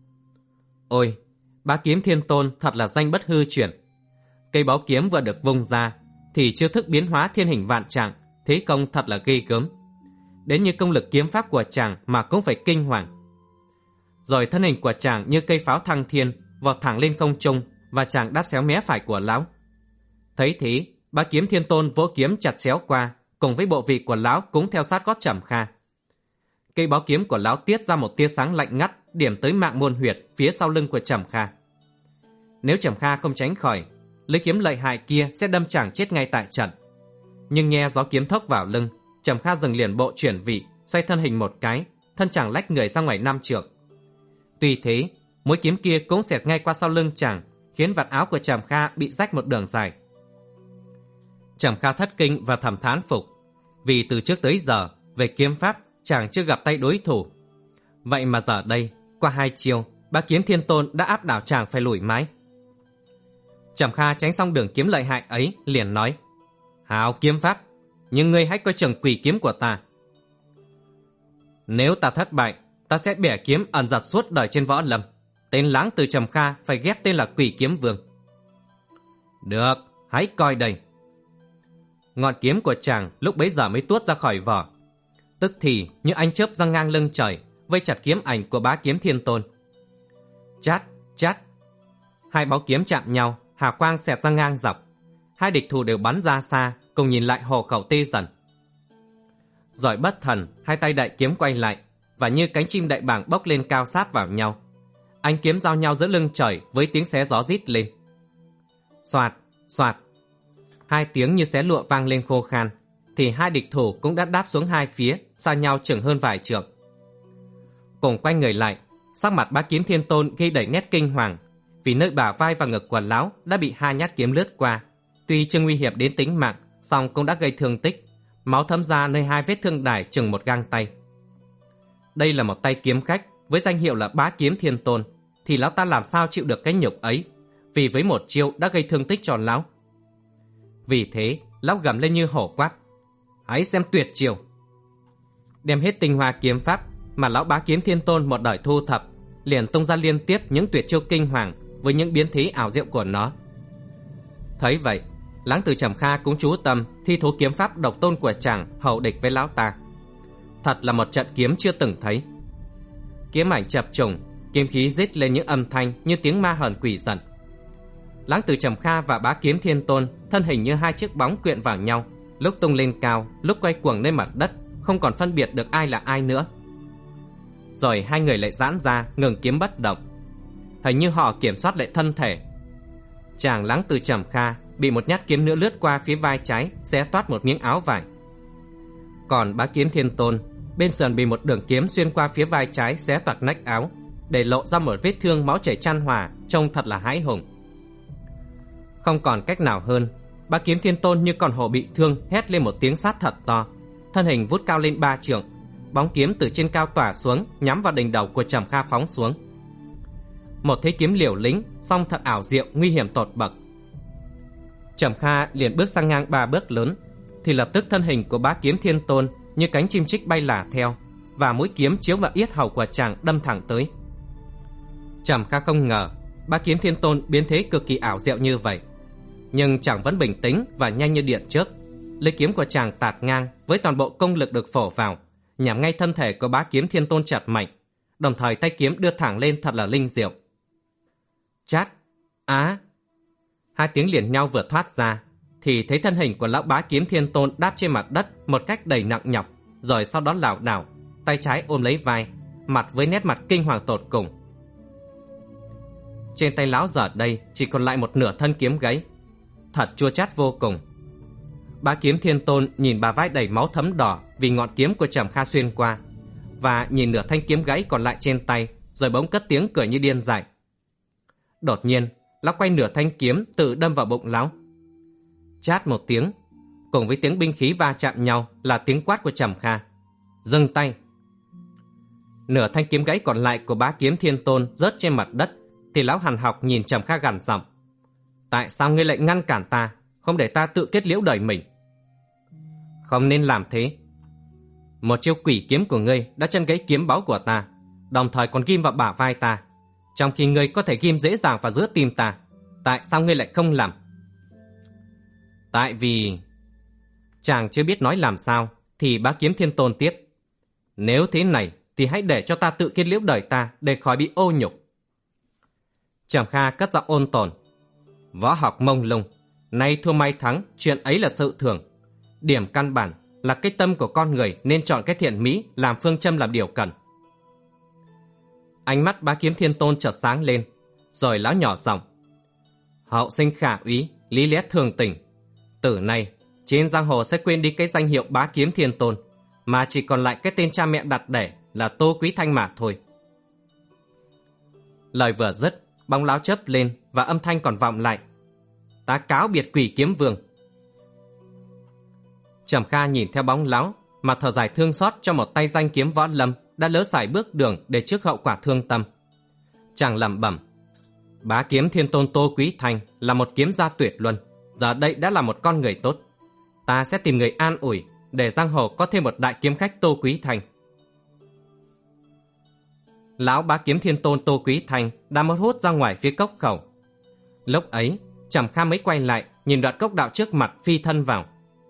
Ôi, Bá Kiếm Thiên Tôn thật là danh bất hư truyền. Cây báu kiếm vừa được vung ra thì chiêu thức biến hóa thiên hình vạn trạng, thế công thật là ghê gớm. Đến như công lực kiếm pháp của chàng mà cũng phải kinh hoàng. Rồi thân hình của chàng như cây pháo thăng thiên, vọt thẳng lên không trung, và chàng đáp xéo mé phải của lão. Thấy thế, Bá Kiếm Thiên Tôn vỗ kiếm chặt xéo qua, cùng với bộ vị của lão cũng theo sát gót Trầm Kha. Cây báu kiếm của lão tiết ra một tia sáng lạnh ngắt, điểm tới mạng môn huyệt phía sau lưng của Trầm Kha. Nếu Trầm Kha không tránh khỏi, lưỡi kiếm lợi hại kia sẽ đâm chàng chết ngay tại trận. Nhưng nghe gió kiếm thốc vào lưng, Trầm Kha dừng liền bộ chuyển vị, xoay thân hình một cái, thân chàng lách người ra ngoài năm trượng. Tuy thế, mũi kiếm kia cũng xẹt ngay qua sau lưng chàng, khiến vạt áo của Trầm Kha bị rách một đường dài. Trầm Kha thất kinh và thầm thán phục, vì từ trước tới giờ về kiếm pháp chàng chưa gặp tay đối thủ. Vậy mà giờ đây, qua hai chiêu, Bá Kiếm Thiên Tôn đã áp đảo chàng phải lùi mái. Trầm Kha tránh xong đường kiếm lợi hại ấy, liền nói: Hào kiếm pháp, nhưng ngươi hãy coi chừng quỷ kiếm của ta. Nếu ta thất bại, ta sẽ bẻ kiếm ẩn giật suốt đời trên võ lâm. Tên lãng từ Trầm Kha phải ghép tên là Quỷ Kiếm Vương. Được, hãy coi đây. Ngọn kiếm của chàng lúc bấy giờ mới tuốt ra khỏi vỏ. Tức thì như ánh chớp giăng ngang lưng trời, vây chặt kiếm ảnh của Bá Kiếm Thiên Tôn. Chát, chát. Hai báu kiếm chạm nhau, hào quang xẹt ra ngang dọc. Hai địch thủ đều bắn ra xa, cùng nhìn lại hồ khẩu tê dần. Rồi bất thần, hai tay đại kiếm quay lại, và như cánh chim đại bàng bốc lên cao sát vào nhau. Ánh kiếm giao nhau giữa lưng trời với tiếng xé gió rít lên. Soạt, soạt. Hai tiếng như xé lụa vang lên khô khan, thì hai địch thủ cũng đã đáp xuống hai phía, xa nhau chừng hơn vài trượng. Cùng quay người lại, sắc mặt Bá Kiếm Thiên Tôn ghi đầy nét kinh hoàng, vì nơi bả vai và ngực của lão đã bị hai nhát kiếm lướt qua. Tuy chưa nguy hiểm đến tính mạng, song cũng đã gây thương tích, máu thấm ra nơi hai vết thương đài chừng một gang tay. Đây là một tay kiếm khách với danh hiệu là Bá Kiếm Thiên Tôn, thì lão ta làm sao chịu được cái nhục ấy, vì với một chiêu đã gây thương tích cho lão. Vì thế, lão gầm lên như hổ quát: hãy xem tuyệt chiêu! Đem hết tinh hoa kiếm pháp mà lão Bá Kiếm Thiên Tôn một đời thu thập, liền tung ra liên tiếp những tuyệt chiêu kinh hoàng với những biến thí ảo diệu của nó. Thấy vậy, Lãng Tử Trầm Kha cũng chú tâm thi thố kiếm pháp độc tôn của chàng hậu địch với lão ta. Thật là một trận kiếm chưa từng thấy. Kiếm ảnh chập trùng, kiếm khí rít lên những âm thanh như tiếng ma hờn quỷ giận. Lãng Tử Trầm Kha và Bá Kiếm Thiên Tôn thân hình như hai chiếc bóng quyện vào nhau, lúc tung lên cao, lúc quay cuồng lên mặt đất, không còn phân biệt được ai là ai nữa. Rồi hai người lại giãn ra, ngừng kiếm bất động. Hình như họ kiểm soát lại thân thể. Chàng Lãng Tử Trầm Kha bị một nhát kiếm nữa lướt qua phía vai trái, xé toát một miếng áo vải. Còn Bá Kiếm Thiên Tôn bên sườn bị một đường kiếm xuyên qua phía vai trái, xé toạc nách áo, để lộ ra một vết thương máu chảy chan hòa, trông thật là hãi hùng. Không còn cách nào hơn, Bá Kiếm Thiên Tôn như con hổ bị thương hét lên một tiếng sát thật to, thân hình vút cao lên ba trượng, bóng kiếm từ trên cao tỏa xuống, nhắm vào đỉnh đầu của Trầm Kha phóng xuống. Một thế kiếm liều lĩnh, song thật ảo diệu, nguy hiểm tột bậc. Trầm Kha liền bước sang ngang ba bước lớn, thì lập tức thân hình của Bá Kiếm Thiên Tôn như cánh chim chích bay lả theo, và mũi kiếm chiếu vào yết hầu của chàng đâm thẳng tới. Trầm Kha không ngờ Bá Kiếm Thiên Tôn biến thế cực kỳ ảo diệu như vậy, nhưng chàng vẫn bình tĩnh và nhanh như điện chớp. Lưỡi kiếm của chàng tạt ngang với toàn bộ công lực được phổ vào, nhắm ngay thân thể của Bá Kiếm Thiên Tôn chặt mạnh, đồng thời tay kiếm đưa thẳng lên thật là linh diệu. Chát, á, hai tiếng liền nhau vừa thoát ra, thì thấy thân hình của lão Bá Kiếm Thiên Tôn đáp trên mặt đất một cách đầy nặng nhọc, rồi sau đó lảo đảo, tay trái ôm lấy vai, mặt với nét mặt kinh hoàng tột cùng. Trên tay lão giờ đây chỉ còn lại một nửa thân kiếm gãy, thật chua chát vô cùng. Bá Kiếm Thiên Tôn nhìn bà vai đầy máu thấm đỏ vì ngọn kiếm của Trầm Kha xuyên qua, và nhìn nửa thanh kiếm gãy còn lại trên tay, rồi bỗng cất tiếng cười như điên dại. Đột nhiên, lão quay nửa thanh kiếm tự đâm vào bụng lão. Chát một tiếng, cùng với tiếng binh khí va chạm nhau là tiếng quát của Trầm Kha: dừng tay! Nửa thanh kiếm gãy còn lại của Bá Kiếm Thiên Tôn rớt trên mặt đất, thì lão hằn học nhìn Trầm Kha gằn giọng: tại sao ngươi lại ngăn cản ta, không để ta tự kết liễu đời mình? Không nên làm thế. Một chiêu quỷ kiếm của ngươi đã chân gãy kiếm báu của ta, đồng thời còn ghim vào bả vai ta, trong khi ngươi có thể ghim dễ dàng vào giữa tim ta. Tại sao ngươi lại không làm? Tại vì... Chàng chưa biết nói làm sao, thì Bá Kiếm Thiên Tôn tiếp: nếu thế này thì hãy để cho ta tự kết liễu đời ta, để khỏi bị ô nhục. Trầm Kha cất giọng ôn tồn: võ học mông lung, nay thua may thắng, chuyện ấy là sự thường. Điểm căn bản là cái tâm của con người nên chọn cái thiện mỹ làm phương châm, làm điều cần. Ánh mắt Bá Kiếm Thiên Tôn chợt sáng lên, rồi lão nhỏ giọng: hậu sinh khả úy, lý lẽ thường tình. Từ nay trên giang hồ sẽ quên đi cái danh hiệu Bá Kiếm Thiên Tôn, mà chỉ còn lại cái tên cha mẹ đặt để là Tô Quý Thanh mà thôi. Lời vừa dứt, bóng lão chớp lên và âm thanh còn vọng lại: ta cáo biệt Quỷ Kiếm Vương. Trầm Kha nhìn theo bóng lão mà thở dài thương xót cho một tay danh kiếm võ lâm đã lỡ sải bước đường để trước hậu quả thương tâm. Chàng lẩm bẩm: Bá Kiếm Thiên Tôn Tô Quý Thanh là một kiếm gia tuyệt luân, giờ đây đã là một con người tốt. Ta sẽ tìm người an ủi, để giang hồ có thêm một đại kiếm khách Tô Quý Thanh. Lão Bá Kiếm Thiên Tôn Tô Quý Thanh đã mất hút ra ngoài phía cốc khẩu. Lúc ấy Trầm Kha mới quay lại, nhìn đoạn cốc đạo trước mặt phi thân vào.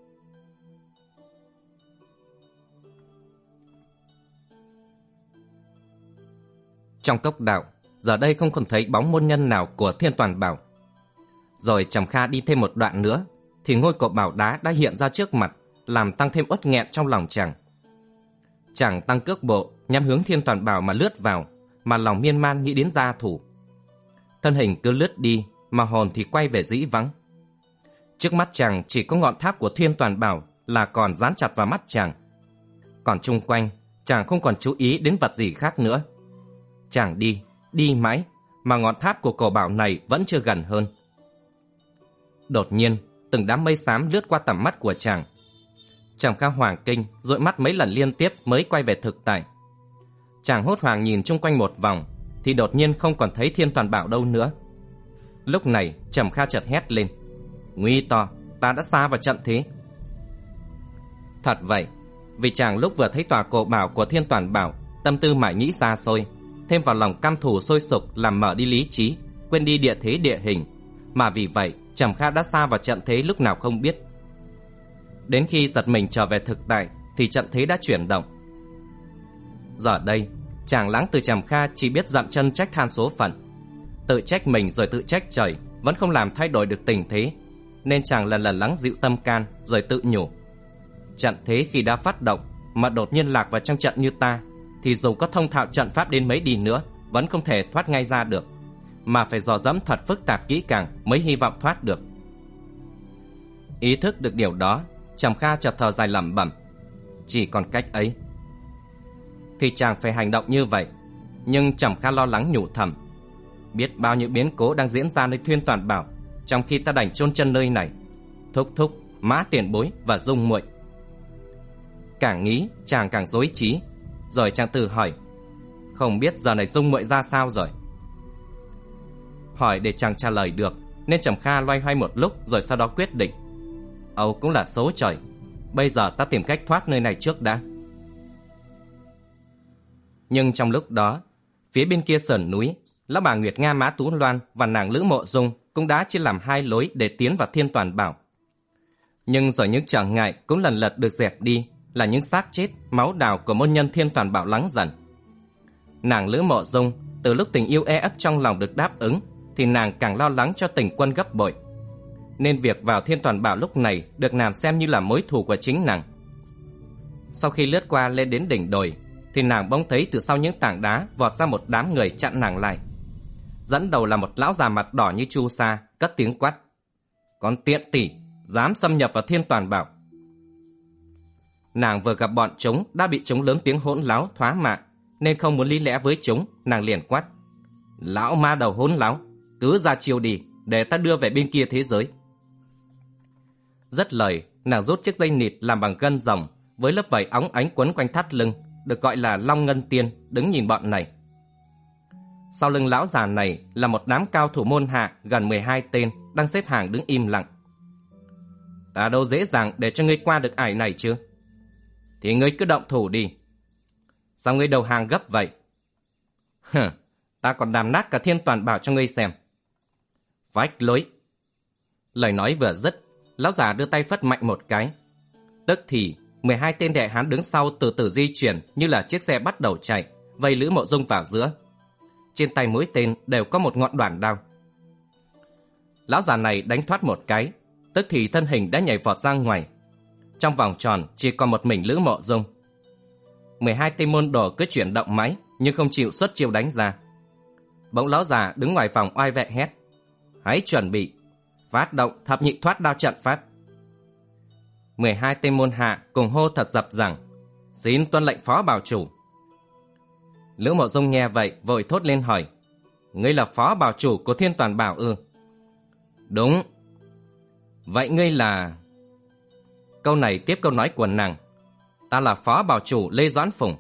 Trong cốc đạo giờ đây không còn thấy bóng môn nhân nào của Thiên Toàn Bảo. Rồi Trầm Kha đi thêm một đoạn nữa, thì ngôi cột bảo đá đã hiện ra trước mặt, làm tăng thêm uất nghẹn trong lòng chàng. Chàng tăng cước bộ nhắm hướng Thiên Toàn Bảo mà lướt vào, mà lòng miên man nghĩ đến gia thủ. Thân hình cứ lướt đi, mà hồn thì quay về dĩ vắng. Trước mắt chàng chỉ có ngọn tháp của Thiên Toàn Bảo là còn dán chặt vào mắt chàng. Còn chung quanh, chàng không còn chú ý đến vật gì khác nữa. Chàng đi, đi mãi, mà ngọn tháp của cổ bảo này vẫn chưa gần hơn. Đột nhiên, từng đám mây xám lướt qua tầm mắt của chàng. Trầm Kha hoàng kinh, dụi mắt mấy lần liên tiếp mới quay về thực tại. Chàng hốt hoảng nhìn chung quanh một vòng, thì đột nhiên không còn thấy Thiên Toàn Bảo đâu nữa. Lúc này, Trầm Kha chợt hét lên: nguy to, ta đã xa vào trận thế. Thật vậy, vì chàng lúc vừa thấy tòa cổ bảo của Thiên Toàn Bảo, tâm tư mải nghĩ xa xôi, thêm vào lòng căm thù sôi sục làm mở đi lý trí, quên đi địa thế địa hình, mà vì vậy Trầm Kha đã xa vào trận thế lúc nào không biết. Đến khi giật mình trở về thực tại thì trận thế đã chuyển động. Giờ đây, chàng lãng từ Trầm Kha chỉ biết dậm chân trách than số phận, tự trách mình rồi tự trách trời, vẫn không làm thay đổi được tình thế, nên chàng lần lần lắng dịu tâm can rồi tự nhủ: trận thế khi đã phát động mà đột nhiên lạc vào trong trận như ta, thì dù có thông thạo trận pháp đến mấy đi nữa vẫn không thể thoát ngay ra được, mà phải dò dẫm thật phức tạp kỹ càng mới hy vọng thoát được. Ý thức được điều đó, Trầm Kha chợt thở dài lẩm bẩm: chỉ còn cách ấy thì chàng phải hành động như vậy. Nhưng Trầm Kha lo lắng nhủ thầm: biết bao nhiêu biến cố đang diễn ra nơi Thiên Toàn Bảo, trong khi ta đành chôn chân nơi này. Thúc thúc, Mã tiền bối và Dung muội. Càng nghĩ chàng càng rối trí, rồi chàng tự hỏi: không biết giờ này Dung muội ra sao rồi? Hỏi để chàng trả lời được, nên Trầm Kha loay hoay một lúc rồi sau đó quyết định: âu cũng là số trời, bây giờ ta tìm cách thoát nơi này trước đã. Nhưng trong lúc đó, phía bên kia sườn núi, lão bà Nguyệt Nga Mã Tú Loan và nàng Lữ Mộ Dung cũng đã chia làm hai lối để tiến vào Thiên Toàn Bảo. Nhưng rồi những trở ngại cũng lần lượt được dẹp đi, là những xác chết, máu đào của môn nhân Thiên Toàn Bảo lắng dần. Nàng Lữ Mộ Dung, từ lúc tình yêu e ấp trong lòng được đáp ứng, thì nàng càng lo lắng cho Tình Quân gấp bội. Nên việc vào Thiên Toàn Bảo lúc này được nàng xem như là mối thù của chính nàng. Sau khi lướt qua lên đến đỉnh đồi, thì nàng bỗng thấy từ sau những tảng đá vọt ra một đám người chặn nàng lại. Dẫn đầu là một lão già mặt đỏ như chu sa, cất tiếng quát: con tiện tỷ, dám xâm nhập vào Thiên Toàn Bảo! Nàng vừa gặp bọn chúng đã bị chúng lớn tiếng hỗn láo thoá mạ, nên không muốn lý lẽ với chúng, nàng liền quát: lão ma đầu hỗn láo, cứ ra chiêu đi, để ta đưa về bên kia thế giới. Dứt lời, nàng rút chiếc dây nịt làm bằng gân rồng với lớp vảy óng ánh quấn quanh thắt lưng, được gọi là Long Ngân Tiên, đứng nhìn bọn này. Sau lưng lão già này là một đám cao thủ môn hạ gần mười hai tên đang xếp hàng đứng im lặng. Ta đâu dễ dàng để cho ngươi qua được ải này chứ? Thì ngươi cứ động thủ đi. Sao ngươi đầu hàng gấp vậy? Hừ, ta còn đàm nát cả Thiên Toàn Bảo cho ngươi xem. Vách lối. Lời nói vừa dứt, lão già đưa tay phất mạnh một cái. Tức thì mười hai tên đệ hán đứng sau từ từ di chuyển như là chiếc xe bắt đầu chạy, vây Lữ Mộ Dung vào giữa. Trên tay mỗi tên đều có một ngọn đoản đao. Lão già này đánh thoát một cái, tức thì thân hình đã nhảy vọt ra ngoài. Trong vòng tròn chỉ còn một mình Lữ Mộ Dung. mười hai tên môn đồ cứ chuyển động mãi nhưng không chịu xuất chiêu đánh ra. Bỗng lão già đứng ngoài vòng oai vệ hét: hãy chuẩn bị, phát động thập nhị thoát đao trận pháp. mười hai tên môn hạ cùng hô thật dập rằng: xin tuân lệnh phó bảo chủ. Lữ Mộ Dung nghe vậy vội thốt lên hỏi: ngươi là phó bảo chủ của Thiên Toàn Bảo ư? Đúng. Vậy ngươi là... Câu này tiếp câu nói của nàng: ta là phó bảo chủ Lê Doãn Phùng.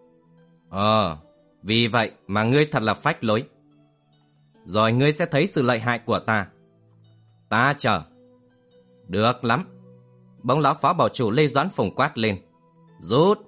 Ờ, vì vậy mà ngươi thật là phách lối. Rồi ngươi sẽ thấy sự lợi hại của ta. Ta chờ. Được lắm. Bỗng lão phó bảo chủ Lê Doãn Phùng quát lên: rút.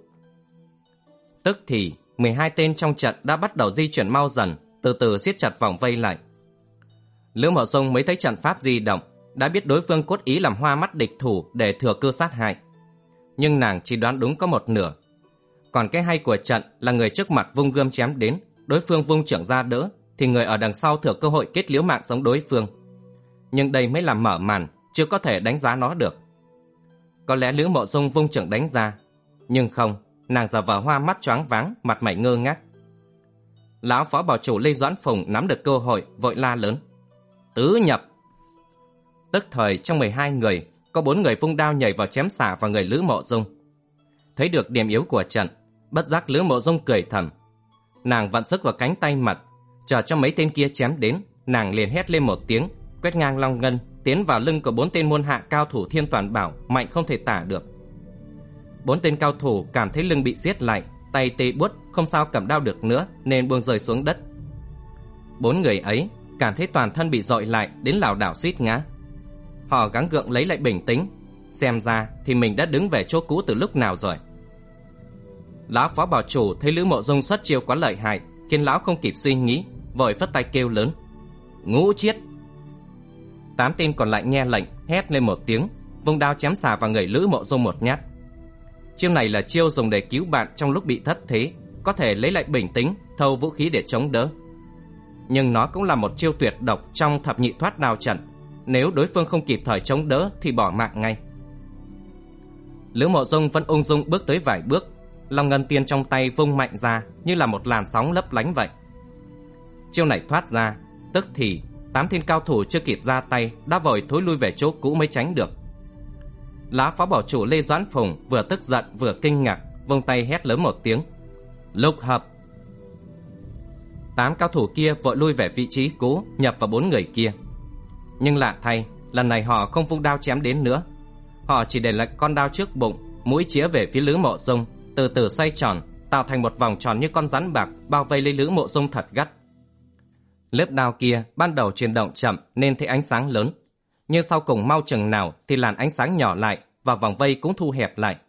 Tức thì mười hai tên trong trận đã bắt đầu di chuyển mau dần, từ từ siết chặt vòng vây lại. Lữ Mộ Dung mới thấy trận pháp di động, đã biết đối phương cốt ý làm hoa mắt địch thủ để thừa cơ sát hại. Nhưng nàng chỉ đoán đúng có một nửa. Còn cái hay của trận là người trước mặt vung gươm chém đến, đối phương vung trưởng ra đỡ, thì người ở đằng sau thừa cơ hội kết liễu mạng sống đối phương. Nhưng đây mới là mở màn, chưa có thể đánh giá nó được. Có lẽ Lữ Mộ Dung vung trưởng đánh ra, nhưng không, nàng giả vờ hoa mắt choáng váng, mặt mày ngơ ngác. Lão phó bảo chủ Lê Doãn Phùng nắm được cơ hội, vội la lớn: tứ nhập. Tức thời trong mười hai người, có bốn người vung đao nhảy vào chém xả vào người Lữ Mộ Dung. Thấy được điểm yếu của trận, bất giác Lữ Mộ Dung cười thầm. Nàng vặn sức vào cánh tay mặt, chờ cho mấy tên kia chém đến, nàng liền hét lên một tiếng, quét ngang long ngân tiến vào lưng của bốn tên môn hạ cao thủ Thiên Toàn Bảo, mạnh không thể tả được. Bốn tên cao thủ cảm thấy lưng bị siết lại, tay tê buốt, không sao cầm đao được nữa nên buông rơi xuống đất. Bốn người ấy cảm thấy toàn thân bị dội lại đến lảo đảo suýt ngã. Họ gắng gượng lấy lại bình tĩnh, xem ra thì mình đã đứng về chỗ cũ từ lúc nào rồi. Lão phó bảo chủ thấy Lữ Mộ Dung xuất chiêu quá lợi hại, khiến lão không kịp suy nghĩ, vội phất tay kêu lớn: Ngũ chiết! Tám tên còn lại nghe lệnh, hét lên một tiếng, vung đao chém xà vào người Lữ Mộ Dung một nhát. Chiêu này là chiêu dùng để cứu bạn trong lúc bị thất thế, có thể lấy lại bình tĩnh, thâu vũ khí để chống đỡ. Nhưng nó cũng là một chiêu tuyệt độc trong thập nhị thoát đao trận, nếu đối phương không kịp thời chống đỡ thì bỏ mạng ngay. Lữ Mộ Dung vẫn ung dung bước tới vài bước, long ngân tiên trong tay vung mạnh ra như là một làn sóng lấp lánh vậy. Chiêu này thoát ra, tức thì tám tên cao thủ chưa kịp ra tay đã vội thối lui về chỗ cũ mới tránh được. Lá phó bảo chủ Lê Doãn Phùng vừa tức giận vừa kinh ngạc, vung tay hét lớn một tiếng: Lục hợp! Tám cao thủ kia vội lui về vị trí cũ, nhập vào bốn người kia. Nhưng lạ thay, lần này họ không vung đao chém đến nữa. Họ chỉ để lại con đao trước bụng, mũi chĩa về phía Lữ Mộ Dung, từ từ xoay tròn, tạo thành một vòng tròn như con rắn bạc, bao vây lấy Lữ Mộ Dung thật gắt. Lớp đao kia ban đầu chuyển động chậm nên thấy ánh sáng lớn, nhưng sau cùng mau chừng nào thì làn ánh sáng nhỏ lại và vòng vây cũng thu hẹp lại.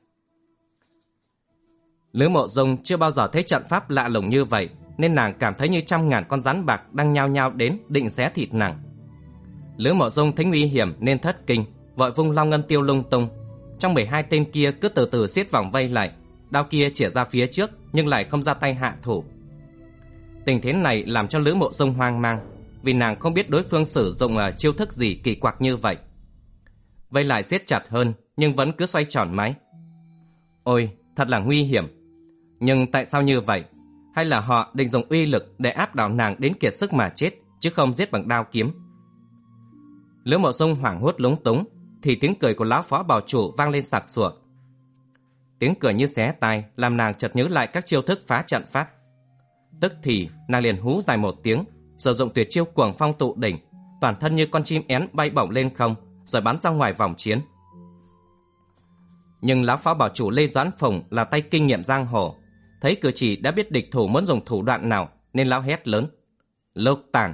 Lữ Mộ Dung chưa bao giờ thấy trận pháp lạ lùng như vậy, nên nàng cảm thấy như trăm ngàn con rắn bạc đang nhao nhao đến định xé thịt nàng. Lữ Mộ Dung thấy nguy hiểm nên thất kinh, vội vung long ngân tiêu lung tung. Trong mười hai tên kia cứ từ từ siết vòng vây lại, đao kia chĩa ra phía trước nhưng lại không ra tay hạ thủ. Tình thế này làm cho Lữ Mộ Dung hoang mang, vì nàng không biết đối phương sử dụng uh, chiêu thức gì kỳ quặc như vậy. Vây lại siết chặt hơn nhưng vẫn cứ xoay tròn mãi. Ôi, thật là nguy hiểm. Nhưng tại sao như vậy? Hay là họ định dùng uy lực để áp đảo nàng đến kiệt sức mà chết, chứ không giết bằng đao kiếm? Lữ Mộ Dung hoảng hốt lúng túng, thì tiếng cười của lão phó bảo chủ vang lên sặc sụa. Tiếng cười như xé tai làm nàng chợt nhớ lại các chiêu thức phá trận pháp. Tức thì nàng liền hú dài một tiếng, sử dụng tuyệt chiêu cuồng phong tụ đỉnh, toàn thân như con chim én bay bổng lên không, rồi bắn ra ngoài vòng chiến. Nhưng lão phó bảo chủ Lê Doãn Phùng là tay kinh nghiệm giang hồ, thấy cử chỉ đã biết địch thủ muốn dùng thủ đoạn nào, nên lão hét lớn: Lục tản!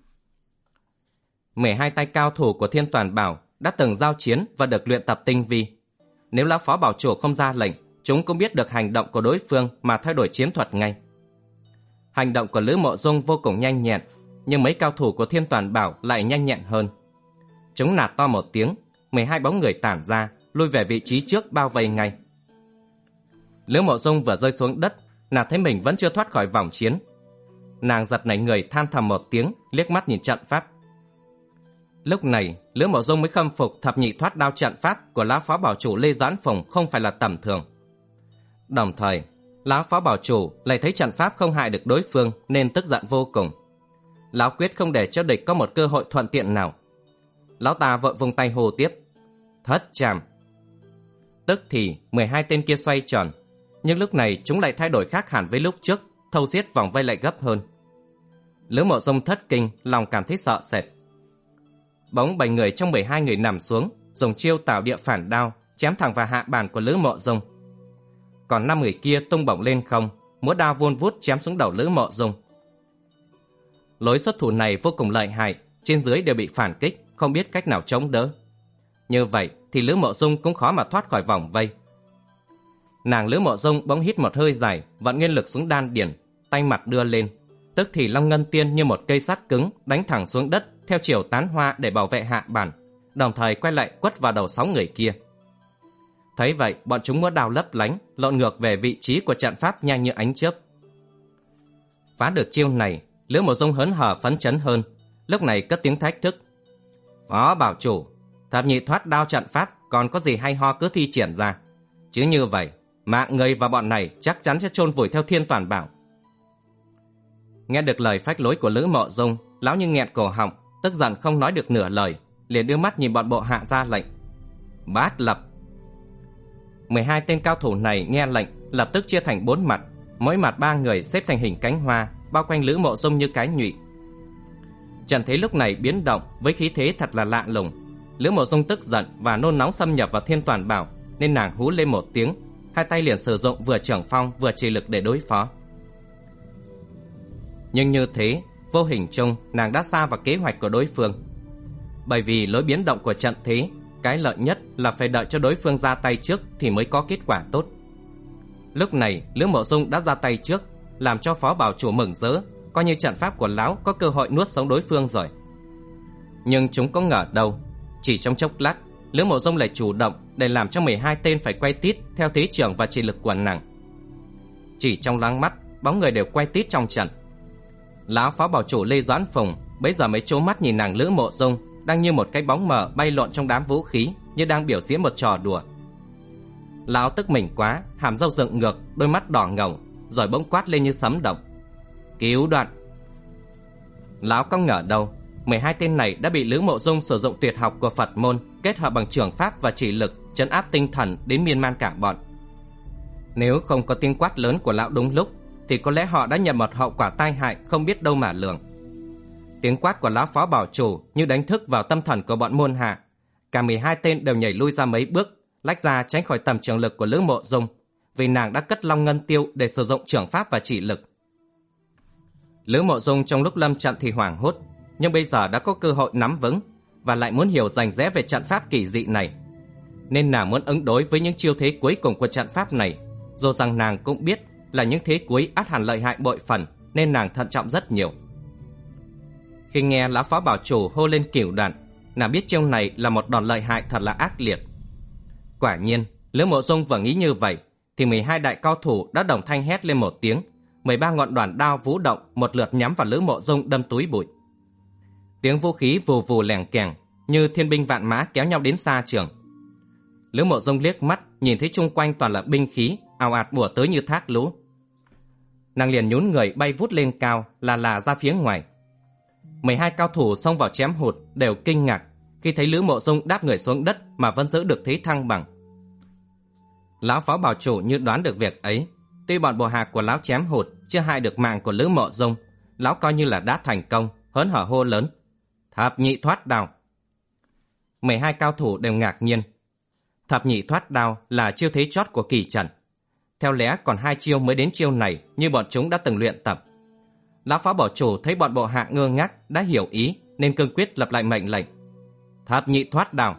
Mười hai tay cao thủ của Thiên Toàn Bảo đã từng giao chiến và được luyện tập tinh vi. Nếu lão phó bảo chủ không ra lệnh, chúng cũng biết được hành động của đối phương mà thay đổi chiến thuật ngay. Hành động của Lữ Mộ Dung vô cùng nhanh nhẹn, nhưng mấy cao thủ của Thiên Toàn Bảo lại nhanh nhẹn hơn. Chúng nạt to một tiếng, mười hai bóng người tản ra, lui về vị trí trước bao vây ngay. Lữ Mộ Dung vừa rơi xuống đất, nàng thấy mình vẫn chưa thoát khỏi vòng chiến. Nàng giật nảy người than thầm một tiếng, liếc mắt nhìn trận pháp. Lúc này, Lữ Mộ Dung mới khâm phục thập nhị thoát đao trận pháp của lão phó bảo chủ Lê Doãn Phùng không phải là tầm thường. Đồng thời, lão phó bảo chủ lại thấy trận pháp không hại được đối phương nên tức giận vô cùng. Lão quyết không để cho địch có một cơ hội thuận tiện nào. Lão ta vội vung tay hô tiếp: Thất trảm! Tức thì mười hai tên kia xoay tròn, nhưng lúc này chúng lại thay đổi khác hẳn với lúc trước, thâu xiết vòng vây lại gấp hơn. Lữ Mộ Dung thất kinh, lòng cảm thấy sợ sệt. Bỗng bảy người trong mười hai người nằm xuống, dùng chiêu tạo địa phản đao chém thẳng vào hạ bàn của Lữ Mộ Dung. Còn năm người kia tung bổng lên không, múa đao vun vút chém xuống đầu Lữ Mộ Dung. Lối xuất thủ này vô cùng lợi hại, trên dưới đều bị phản kích, không biết cách nào chống đỡ. Như vậy thì Lữ Mộ Dung cũng khó mà thoát khỏi vòng vây. Nàng Lữ Mộ Dung bỗng hít một hơi dài, vận nguyên lực xuống đan điền, tay mặt đưa lên, tức thì long ngân tiên như một cây sắt cứng đánh thẳng xuống đất theo chiều tán hoa để bảo vệ hạ bàn, đồng thời quay lại quất vào đầu sáu người kia. Thấy vậy, bọn chúng múa đao lấp lánh, lộn ngược về vị trí của trận pháp nhanh như ánh chớp. Phá được chiêu này, Lữ Mộ Dung hớn hở phấn chấn hơn, lúc này cất tiếng thách thức: Phó bảo chủ, thập nhị thoát đao trận pháp còn có gì hay ho cứ thi triển ra, chứ như vậy mạng người và bọn này chắc chắn sẽ chôn vùi theo Thiên Toàn Bảo. Nghe được lời phách lối của Lữ Mộ Dung, lão như nghẹn cổ họng, tức giận không nói được nửa lời, liền đưa mắt nhìn bọn bộ hạ ra lệnh: Bát lập. mười hai tên cao thủ này nghe lệnh, lập tức chia thành bốn mặt, mỗi mặt ba người xếp thành hình cánh hoa, bao quanh Lữ Mộ Dung như cái nhụy. Trận thế lúc này biến động với khí thế thật là lạ lùng. Lữ Mộ Dung tức giận và nôn nóng xâm nhập vào Thiên Toàn Bảo, nên nàng hú lên một tiếng, hai tay liền sử dụng vừa trưởng phong vừa trì lực để đối phó. Nhưng như thế, vô hình chung nàng đã xa vào kế hoạch của đối phương. Bởi vì lối biến động của trận thế, cái lợi nhất là phải đợi cho đối phương ra tay trước thì mới có kết quả tốt. Lúc này Lữ Mộ Dung đã ra tay trước, làm cho Phó Bảo Chủ mừng rỡ, coi như trận pháp của lão có cơ hội nuốt sống đối phương rồi. Nhưng chúng có ngờ đâu, chỉ trong chốc lát, Lữ Mộ Dung lại chủ động để làm cho mười hai tên phải quay tít theo thế trưởng và chỉ lực của nàng. Chỉ trong loáng mắt, bóng người đều quay tít trong trận. Lão Phó Bảo Chủ Lê Doãn Phùng bấy giờ mới trố mắt nhìn nàng Lữ Mộ Dung đang như một cái bóng mờ bay lộn trong đám vũ khí, như đang biểu diễn một trò đùa. Lão tức mình quá, hàm râu dựng ngược, đôi mắt đỏ ngầu, rồi bỗng quát lên như sấm động: Cứu đoạn! Lão có ngờ đâu, mười hai tên này đã bị Lữ Mộ Dung sử dụng tuyệt học của Phật môn kết hợp bằng trường pháp và chỉ lực trấn áp tinh thần đến miên man cả bọn. Nếu không có tiếng quát lớn của lão đúng lúc, thì có lẽ họ đã nhận một hậu quả tai hại không biết đâu mà lường. Tiếng quát của lão Phó Bảo Chủ như đánh thức vào tâm thần của bọn môn hạ. Cả mười hai tên đều nhảy lui ra mấy bước, lách ra tránh khỏi tầm trường lực của Lữ Mộ Dung, vì nàng đã cất Long Ngân Tiêu để sử dụng trường pháp và chỉ lực. Lữ Mộ Dung trong lúc lâm trận thì hoảng hốt, nhưng bây giờ đã có cơ hội nắm vững và lại muốn hiểu rành rẽ về trận pháp kỳ dị này, nên nàng muốn ứng đối với những chiêu thế cuối cùng của trận pháp này, dù rằng nàng cũng biết là những thế cuối ắt hẳn lợi hại bội phần, nên nàng thận trọng rất nhiều. Khi nghe lão Phó Bảo Chủ hô lên cửu đoạn, nàng biết chiêu này là một đòn lợi hại thật là ác liệt. Quả nhiên, Lữ Mộ Dung vừa nghĩ như vậy, thì mười hai đại cao thủ đã đồng thanh hét lên một tiếng, mười ba ngọn đoàn đao vũ động một lượt nhắm vào Lữ Mộ Dung đâm túi bụi. Tiếng vũ khí vù vù lèng kèng như thiên binh vạn mã kéo nhau đến xa trường. Lữ Mộ Dung liếc mắt nhìn thấy chung quanh toàn là binh khí ào ạt bủa tới như thác lũ. Nàng liền nhún người bay vút lên cao, là là ra phía ngoài. Mười hai cao thủ xông vào chém hụt đều kinh ngạc khi thấy Lữ Mộ Dung đáp người xuống đất mà vẫn giữ được thế thăng bằng. Lão Phó Bảo Chủ như đoán được việc ấy, tuy bọn bộ hạ của lão chém hụt chưa hại được mạng của Lữ Mộ Dung, lão coi như là đã thành công, hớn hở hô lớn: Thập nhị thoát đao! Mười hai cao thủ đều ngạc nhiên. Thập nhị thoát đao là chiêu thế chót của kỳ trận. Theo lẽ còn hai chiêu mới đến chiêu này như bọn chúng đã từng luyện tập. Lão Phó Bảo Chủ thấy bọn bộ hạ ngơ ngác đã hiểu ý, nên cương quyết lập lại mệnh lệnh: Thập nhị thoát đao!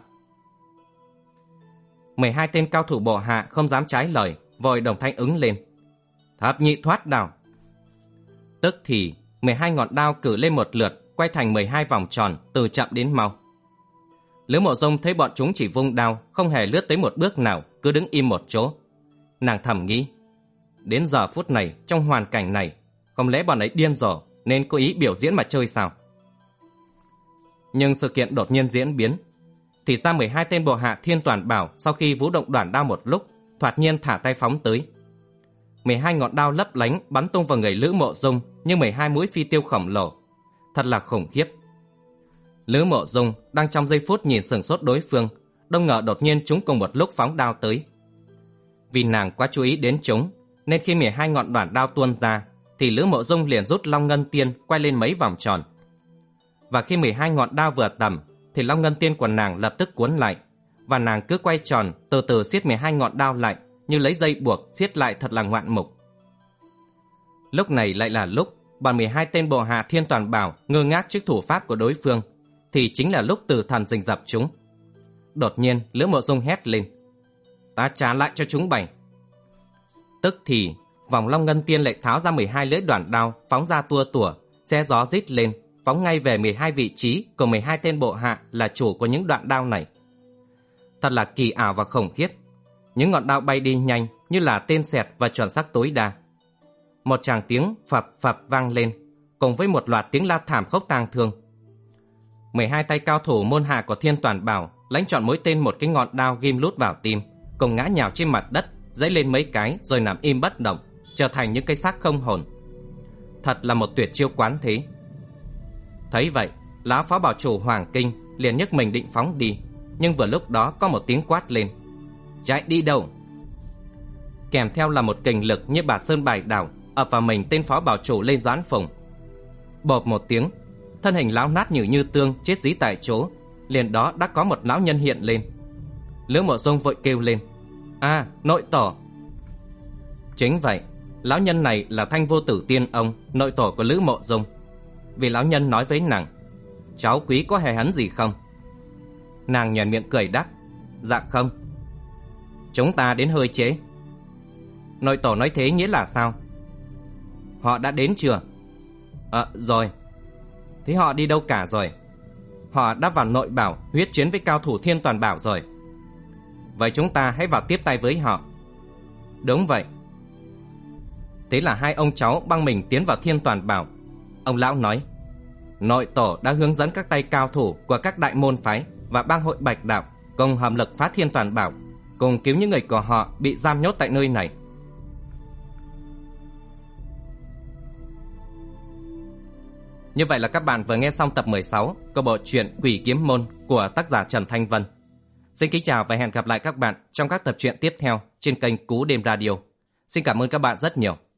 Mười hai tên cao thủ bộ hạ không dám trái lời, vội đồng thanh ứng lên: Thập nhị thoát đao! Tức thì mười hai ngọn đao cử lên một lượt, quay thành mười hai vòng tròn từ chậm đến mau. Lữ Mộ Dung thấy bọn chúng chỉ vung đao, không hề lướt tới một bước nào, cứ đứng im một chỗ. Nàng thầm nghĩ, đến giờ phút này, trong hoàn cảnh này, không lẽ bọn ấy điên rồ nên cố ý biểu diễn mà chơi sao? Nhưng sự kiện đột nhiên diễn biến. Thì ra mười hai tên bộ hạ Thiên Toàn Bảo sau khi vũ động đoạn đao một lúc, thoạt nhiên thả tay phóng tới. mười hai ngọn đao lấp lánh bắn tung vào người Lữ Mộ Dung như mười hai mũi phi tiêu khổng lồ. Thật là khủng khiếp. Lữ Mộ Dung đang trong giây phút nhìn sửng sốt đối phương, đâu ngờ đột nhiên chúng cùng một lúc phóng đao tới. Vì nàng quá chú ý đến chúng, nên khi mười hai ngọn đoạn đao tuôn ra, thì Lữ Mộ Dung liền rút Long Ngân Tiên quay lên mấy vòng tròn. Và khi mười hai ngọn đao vừa tầm, thì Long Ngân Tiên của nàng lập tức cuốn lại, và nàng cứ quay tròn từ từ siết mười hai ngọn đao lại, như lấy dây buộc siết lại thật là ngoạn mục. Lúc này lại là lúc bọn mười hai tên bộ hạ Thiên Toàn Bảo ngơ ngác trước thủ pháp của đối phương, thì chính là lúc tử thần rình rập chúng. Đột nhiên Lữ Mộ Dung hét lên: Ta trả lại cho chúng bảy! Tức thì vòng Long Ngân Tiên lại tháo ra mười hai lưỡi đoạn đao phóng ra tua tủa, xe gió rít lên, phóng ngay về mười hai vị trí của mười hai tên bộ hạ là chủ của những đoạn đao này. Thật là kỳ ảo và khủng khiếp. Những ngọn đao bay đi nhanh như là tên xẹt và chuẩn xác tối đa. Một tràng tiếng phập phập vang lên, cùng với một loạt tiếng la thảm khốc tang thương. Mười hai tay cao thủ môn hạ của Thiên Toàn Bảo lãnh chọn mỗi tên một cái ngọn đao ghim lút vào tim, cùng ngã nhào trên mặt đất, dãy lên mấy cái rồi nằm im bất động, trở thành những cái xác không hồn. Thật là một tuyệt chiêu quán thế. Thấy vậy, Lão phó bảo chủ Hoàng Kinh liền nhấc mình định phóng đi, nhưng vừa lúc đó có một tiếng quát lên: chạy đi đâu? Kèm theo là một kình lực như bà sơn bài đảo ập vào mình tên phó bảo chủ Lê Doãn Phùng. Bộp một tiếng, thân hình lão nát như như tương, chết dí tại chỗ. Liền đó đã có một lão nhân hiện lên. Lữ Mộ Dung vội kêu lên: a, nội tổ! Chính vậy, lão nhân này là Thanh Vô Tử Tiên Ông, nội tổ của Lữ Mộ Dung. Vì lão nhân nói với nàng: cháu quý có hề hấn gì không? Nàng nhoẻn miệng cười đáp: dạ không. Chúng ta đến hơi trễ. Nội tổ nói thế nghĩa là sao? Họ đã đến chưa? Ờ, rồi. Thế họ đi đâu cả rồi? Họ đã vào nội bảo huyết chiến với cao thủ Thiên Toàn Bảo rồi. Vậy chúng ta hãy vào tiếp tay với họ. Đúng vậy. Thế là hai ông cháu băng mình tiến vào Thiên Toàn Bảo. Ông lão nói: nội tổ đã hướng dẫn các tay cao thủ của các đại môn phái và bang hội Bạch Đạo cùng hợp lực phá Thiên Toàn Bảo, cùng cứu những người của họ bị giam nhốt tại nơi này. Như vậy là các bạn vừa nghe xong tập mười sáu của bộ truyện Quỷ Kiếm Môn của tác giả Trần Thanh Vân. Xin kính chào và hẹn gặp lại các bạn trong các tập truyện tiếp theo trên kênh Cú Đêm Radio. Xin cảm ơn các bạn rất nhiều.